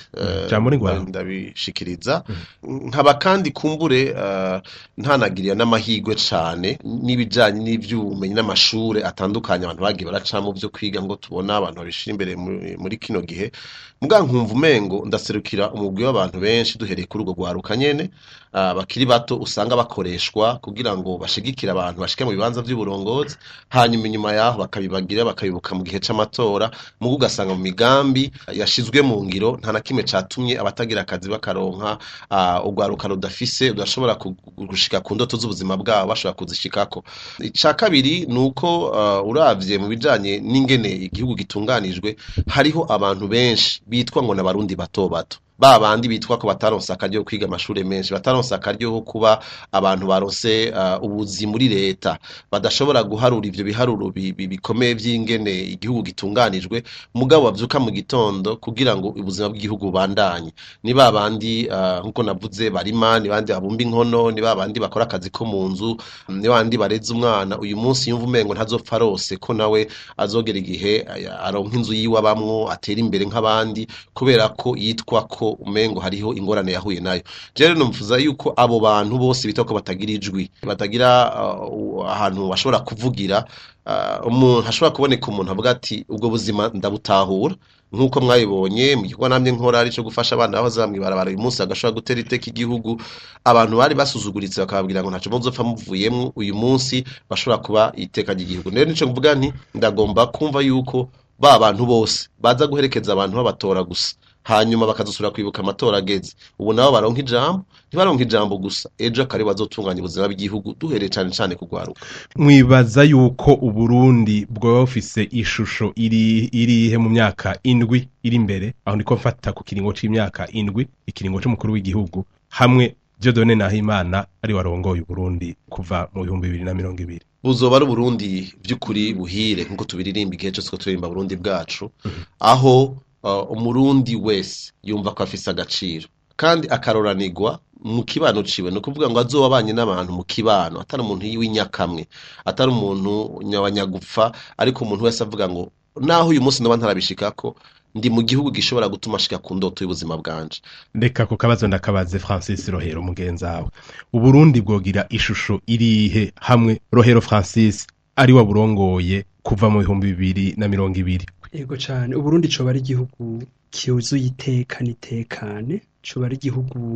uh, ndabishikiriza mm. nkaba kandi kumbure uh, ntanagiriye n'amahigwe cane nibijanye n'ivyubumenyi n'amashure atandukanye abantu bagiye baracamo byo kwiga ngo tubona abantu babishira imbere muri kino gihe muga nkumva umengo ndaserukira umugwi w'abantu benshi duhereye kuri ugo gwaruka nyene uh, bakiri bato usanga bakoreshwa kugira ngo bashigikira abantu bashike mu bibanza by'uburongo hanyuma inyuma yaho bakabibagira bakabibuka mu gihe c'amatora mu gugasanga mu migambi yashizwe mu ngiro nta na kimwe catumye abatagira akazi bakaronka ugwaruka rudafise udashobora gushika ku ndoto z'ubuzima bwabo bashobora kuzishikako. Ica kabiri nuko uh, uravye mu bijanye n'ingene igihugu gitunganijwe hariho abantu benshi bitwa ngo n'abarundi bato bato ba bandi bitwa ko bataronsa akaryo kwiga amashure menshi bataronsa akaryo kuba abantu baronse uh, ubuzi muri leta badashobora guharura ivyo biharuro bikomeye by'ingene igihugu gitunganijwe mugabo bavyuka mu gitondo kugira ngo ubuzima bw'igihugu bandanye ni ba bandi uh, nkuko navuze barima ni bandi abumba inkono ni ba bandi bakora akazi ko mu nzu ni bandi bareze umwana uyu munsi yumva umengo ntazopfa rose ko nawe azogera igihe aronka inzu yiwabamwo atera imbere nk'abandi kubera ko yitwa ko umengo hariho ingorane yahuye nayo. Jere numfuza yuko abo bantu bose bitako batagira ijwi batagira uh, ahantu bashobora kuvugira uh, umuntu hashobora kuboneka umuntu avuga ati ubwo buzima ndabutahura nkuko mwayibonye mu gikorwa namye nkora ari cyo gufasha abana aho zamwe barabara uyu munsi agashobora gutera iteka igihugu abantu bari basuzuguritse bakababwira ngo ntaco muzopfa muvuyemo uyu munsi bashobora kuba iteka ry'igihugu. Rero nico mvuga nti ndagomba kumva yuko ba bantu bose baza guherekeza abantu babatora gusa hanyuma bakazusura kwibuka amatora ageze ubu nabo baronka ijambo ntibaronka ijambo gusa ejo akari bazotunganya ubuzima bw'igihugu duhereye cyane cyane kugwaruka. Mwibaza yuko uburundi bwo bufise ishusho iri irihe mu myaka indwi iri imbere aho ndiko mfata ku kiringo c'imyaka indwi ikiringo c'umukuru w'igihugu hamwe Dieudonné Nahimana ari warongoye Burundi kuva mu bihumbi bibiri na mirongo ibiri buzoba ari Burundi by'ukuri buhire nkuko tubiririmba igihe cyose ko turirimba Burundi bwacu mm -hmm. aho Uh, umurundi wese yumva ko afise agaciro kandi akaroranirwa mu kibano ciwe no kuvuga ngo azobabanye n'abantu mu kibano atari umuntu w'inyakamwe atari umuntu nyabanyagupfa ariko umuntu wese avuga ngo naho uyu munsi ndoba ntarabishikako ndi mu gihugu gishobora gutuma ashika ku ndoto y'ubuzima bwanje. Ndeka ku kabazo ndakabaze Francis Rohero mugenzawe uburundi bwogira ishusho irihe hamwe Rohero Francis ari wa burongoye kuva mu bihumbi bibiri na mirongo ibiri. Ego cyane uburundi coba ari igihugu cyuzuye iteka nitekane coba ari igihugu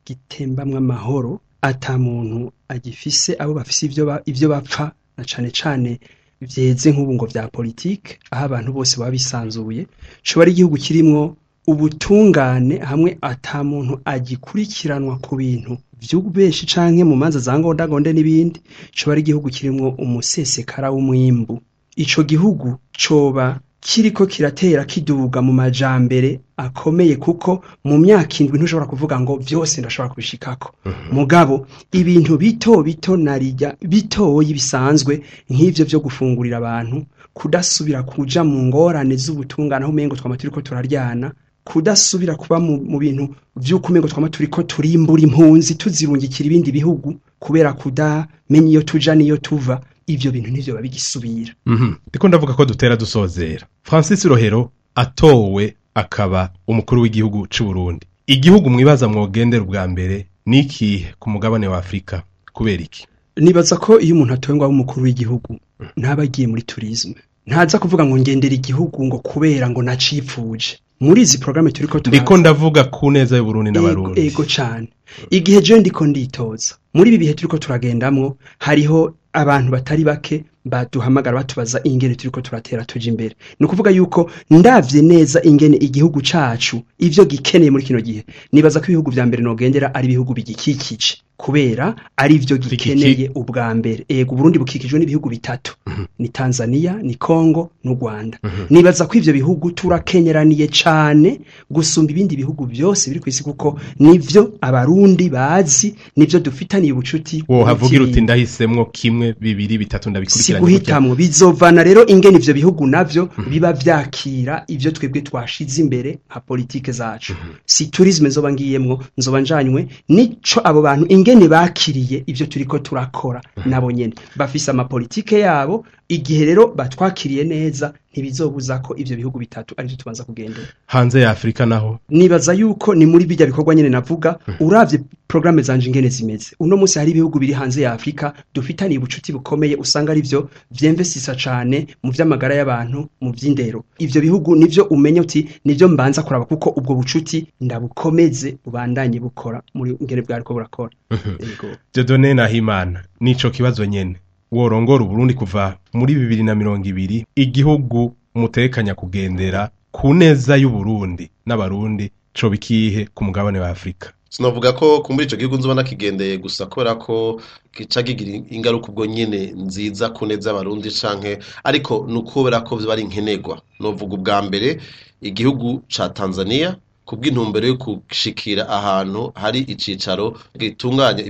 gitembamwe amahoro ata muntu agifise abo bafise ivyo ba, ivyo bapfa na cane cane vyeze nk'ubu ngo vya politike aho abantu bose baba bisanzuye coba ari igihugu kirimwo ubutungane hamwe ata muntu agikurikiranwa ku bintu vy'ubeshi canke mu manza za ngondagonde n'ibindi coba ari igihugu kirimwo umusesekara w'umwimbu ico gihugu coba kiriko kiratera kiduga mu majambere akomeye kuko mu myaka indwi ntushobora kuvuga ngo vyose ndashobora kubishikako mugabo ibintu bito bito narijya bitoyi bisanzwe nk'ivyo vyo gufungurira abantu kudasubira kuja mu ngorane z'ubutungane aho umengo twama turiko turaryana kudasubira kuba mu, mu bintu vy'uko umengo twama turiko turimbura impunzi tuzirungikira ibindi bihugu kubera kudamenya iyo tuja niyo tuva ivyo bintu nivyo babigisubira. Mhm. Ndiko ndavuga ko dutera dusozera. Francis Rohero atowe akaba umukuru w'igihugu c'u Burundi. Igihugu mwibaza mwogendera ubwa mbere niki ku mugabane wa Afrika kubera iki? Nibaza ko iyo umuntu atowe ngo abe umukuru w'igihugu ntabagiye muri tourisme. Ntaza kuvuga ngo ngendera igihugu ngo kubera ngo nacipfuje. Muri izi programme turiko turaza. Ndiko ndavuga ku neza y'u Burundi n'abarundi. Ego cyane. Igihe je ndiko nditoza. Muri ibi bihe turiko turagendamwo hariho abantu batari bake baduhamagara batubaza ingene turiko turatera tuje imbere. Nukuvuga yuko ndavye neza ingene igihugu cacu ivyo gikeneye muri kino gihe. Nibaza ko ibihugu vya mbere nogendera ari ibihugu bigikikije kubera ari vyo gikeneye ubwa mbere. Ego Burundi bukikijwe n'ibihugu bitatu. Mm -hmm. Ni Tanzania, ni Kongo, n'u Rwanda. Mm -hmm. Nibaza ko ivyo bihugu turakenyeraniye cane gusumba ibindi bihugu byose biri kwisi kuko nivyo abarundi bazi nivyo dufitaniye ubucuti. Wo havugira uti ndahisemwo kimwe bibiri bitatu ndabikurikiranye. Guhitamwo bizovana rero ingene ivyo bihugu navyo mm -hmm. biba vyakira ivyo twebwe twashize imbere nka politike zacu. Mm -hmm. Si tourisme nzoba ngiyemwo nzoba njanywe nico abo bantu ingene bakiriye ivyo turiko turakora mm -hmm. nabo nyene bafise ama politike yabo igihe rero batwakiriye neza ntibizobuza ko ivyo bihugu bitatu ari byo tubanza kugendera. Hanze ya Afrika naho nibaza yuko ni muri bijya bikorwa nyene navuga mm -hmm. uravye programme zanje ingene zimeze uno munsi hari ibihugu biri hanze ya Afrika dufitaniye ubucuti bukomeye usanga ari byo vyemvesisa cane mu vy'amagara y'abantu mu vy'indero ivyo bihugu nivyo umenye uti nivyo mbanza kuraba kuko ubwo bucuti ndabukomeze bubandanye bukora muri ngene bwariko burakora. Dieudonné Nahimana nico kibazo nyene worongora Burundi kuva muri bibiri na mirongo ibiri igihugu umutekanya kugendera ku neza y'u Burundi n'abarundi co bikihe ku mugabane wa Afrika. Sinovuga ko kumbura ico gihugu nzobana kigendeye gusa kora ko kica gigira ingaruka ubwo nyene nziza ku neza abarundi canke ariko nukubera ko bari nkenegwa. Novuga ubwa mbere igihugu ca Tanzania kubw'intumbero yo kushikira ahantu hari icicaro gitunganya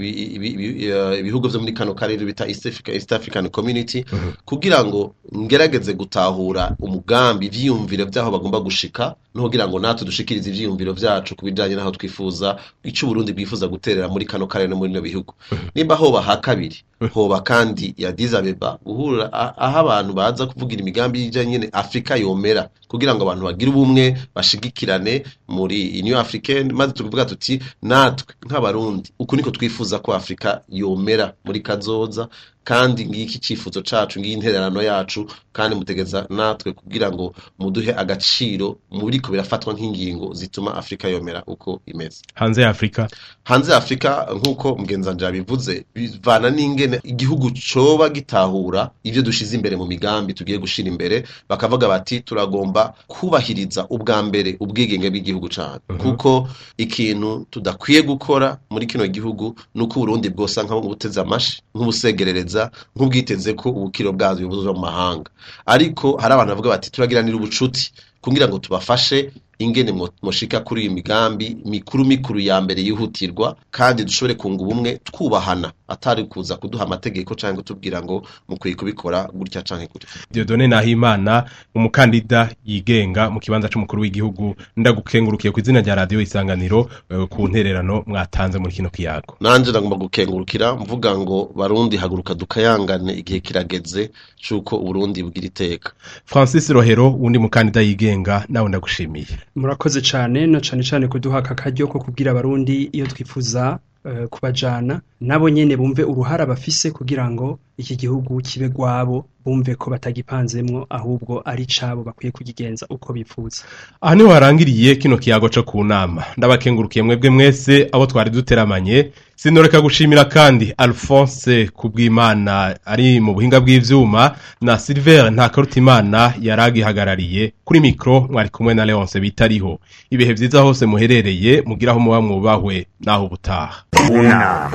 ibihugu vyo muri kano karere bita East Africa East African Community uh -huh. kugira ngo ngerageze gutahura umugambi vyiyumvire vyaho bagomba gushika no kugira ngo natwe dushikirize ivyiyumviro vyacu kubijanye naho twifuza ico Burundi bwifuza guterera muri kano karere no muri no bihugu uh -huh. nimba hoba hakabiri uh -huh. hoba kandi ya Addis Abeba guhura aho abantu baza kuvugira imigambi y'ijanye nyene Afrika yomera kugira ngo abantu bagire ubumwe bashigikirane muri Union Africaine maze tukuvuga tuti natwe nk'abarundi uko niko twifuza ko Afrika yomera muri kazoza kandi ngiki cifuzo cacu ngiyi intererano yacu kandi mutegeza natwe kugira ngo muduhe agaciro muri ko birafatwa nk'ingingo zituma Afrika yomera uko imeze. Hanze ya Afrika hanze ya Afrika nkuko mgenza nje bivuze bivana n'ingene igihugu coba gitahura ivyo dushize imbere mu migambi tugiye gushira imbere bakavuga bati turagomba kubahiriza ubwa mbere ubwigenge bw'igihugu cyane uh -huh. kuko ikintu tudakwiye gukora muri kino gihugu nuko Burundi bwosa nka buteze amashi nk'ubusegerereza nk'ubwiteze ko ubukiro bwazo bibuzwa mu mahanga ariko hari abantu bavuga bati turagiranira ubucuti kugira ngo tubafashe ingene moshika kuri iyi migambi mikuru mikuru ya mbere yihutirwa kandi dushobore kunga ubumwe twubahana atari kuza kuduha amategeko cyangwa tubwira ngo mukwiye kubikora gutya canke gutya. Dieudonné Nahimana umukandida yigenga mu kibanza c'umukuru w'igihugu ndagukengurukiye ku izina rya radio Isanganiro uh, ku ntererano mwatanze muri kino kiyago. Nanje ndagomba gukengurukira mvuga ngo barundi haguruka dukayangane igihe kirageze cuko Burundi bugira iteka. Francis Rohero undi mukandida yigenga nawe ndagushimiye. Murakoze cyane no cyane cyane kuduha akajyo ko kubwira abarundi iyo twifuza uh, kubajana nabo nyene bumve uruhara bafise kugira ngo iki gihugu kibe gwabo bumve ko batagipanzemwo ahubwo ari cabo bakwiye kugigenza uko bifuza. Aha niho harangiriye kino kiyago co ku nama. Ndabakengurukiye mwebwe mwese abo twari duteramanye. Sinoreka gushimira kandi Alphonse Kubwimana ari mu buhinga bw'ivyuma na Silver Ntakarutimana yaragihagarariye. Kuri mikro mwari kumwe na Leonce Bitariho. Ibihe vyiza hose muherereye mugiraho muba mwubahwe naho ubutaha. Una.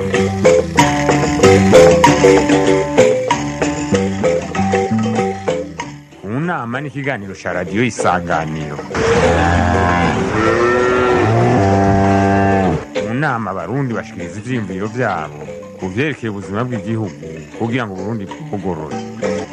Unama ni ikiganiro ca radiyo Isanganiro. Mu nama abarundi bashikiriza ivyiyumviro vyabo ku vyerekeye ubuzima bw'igihugu kugira ngo Burundi bugorore.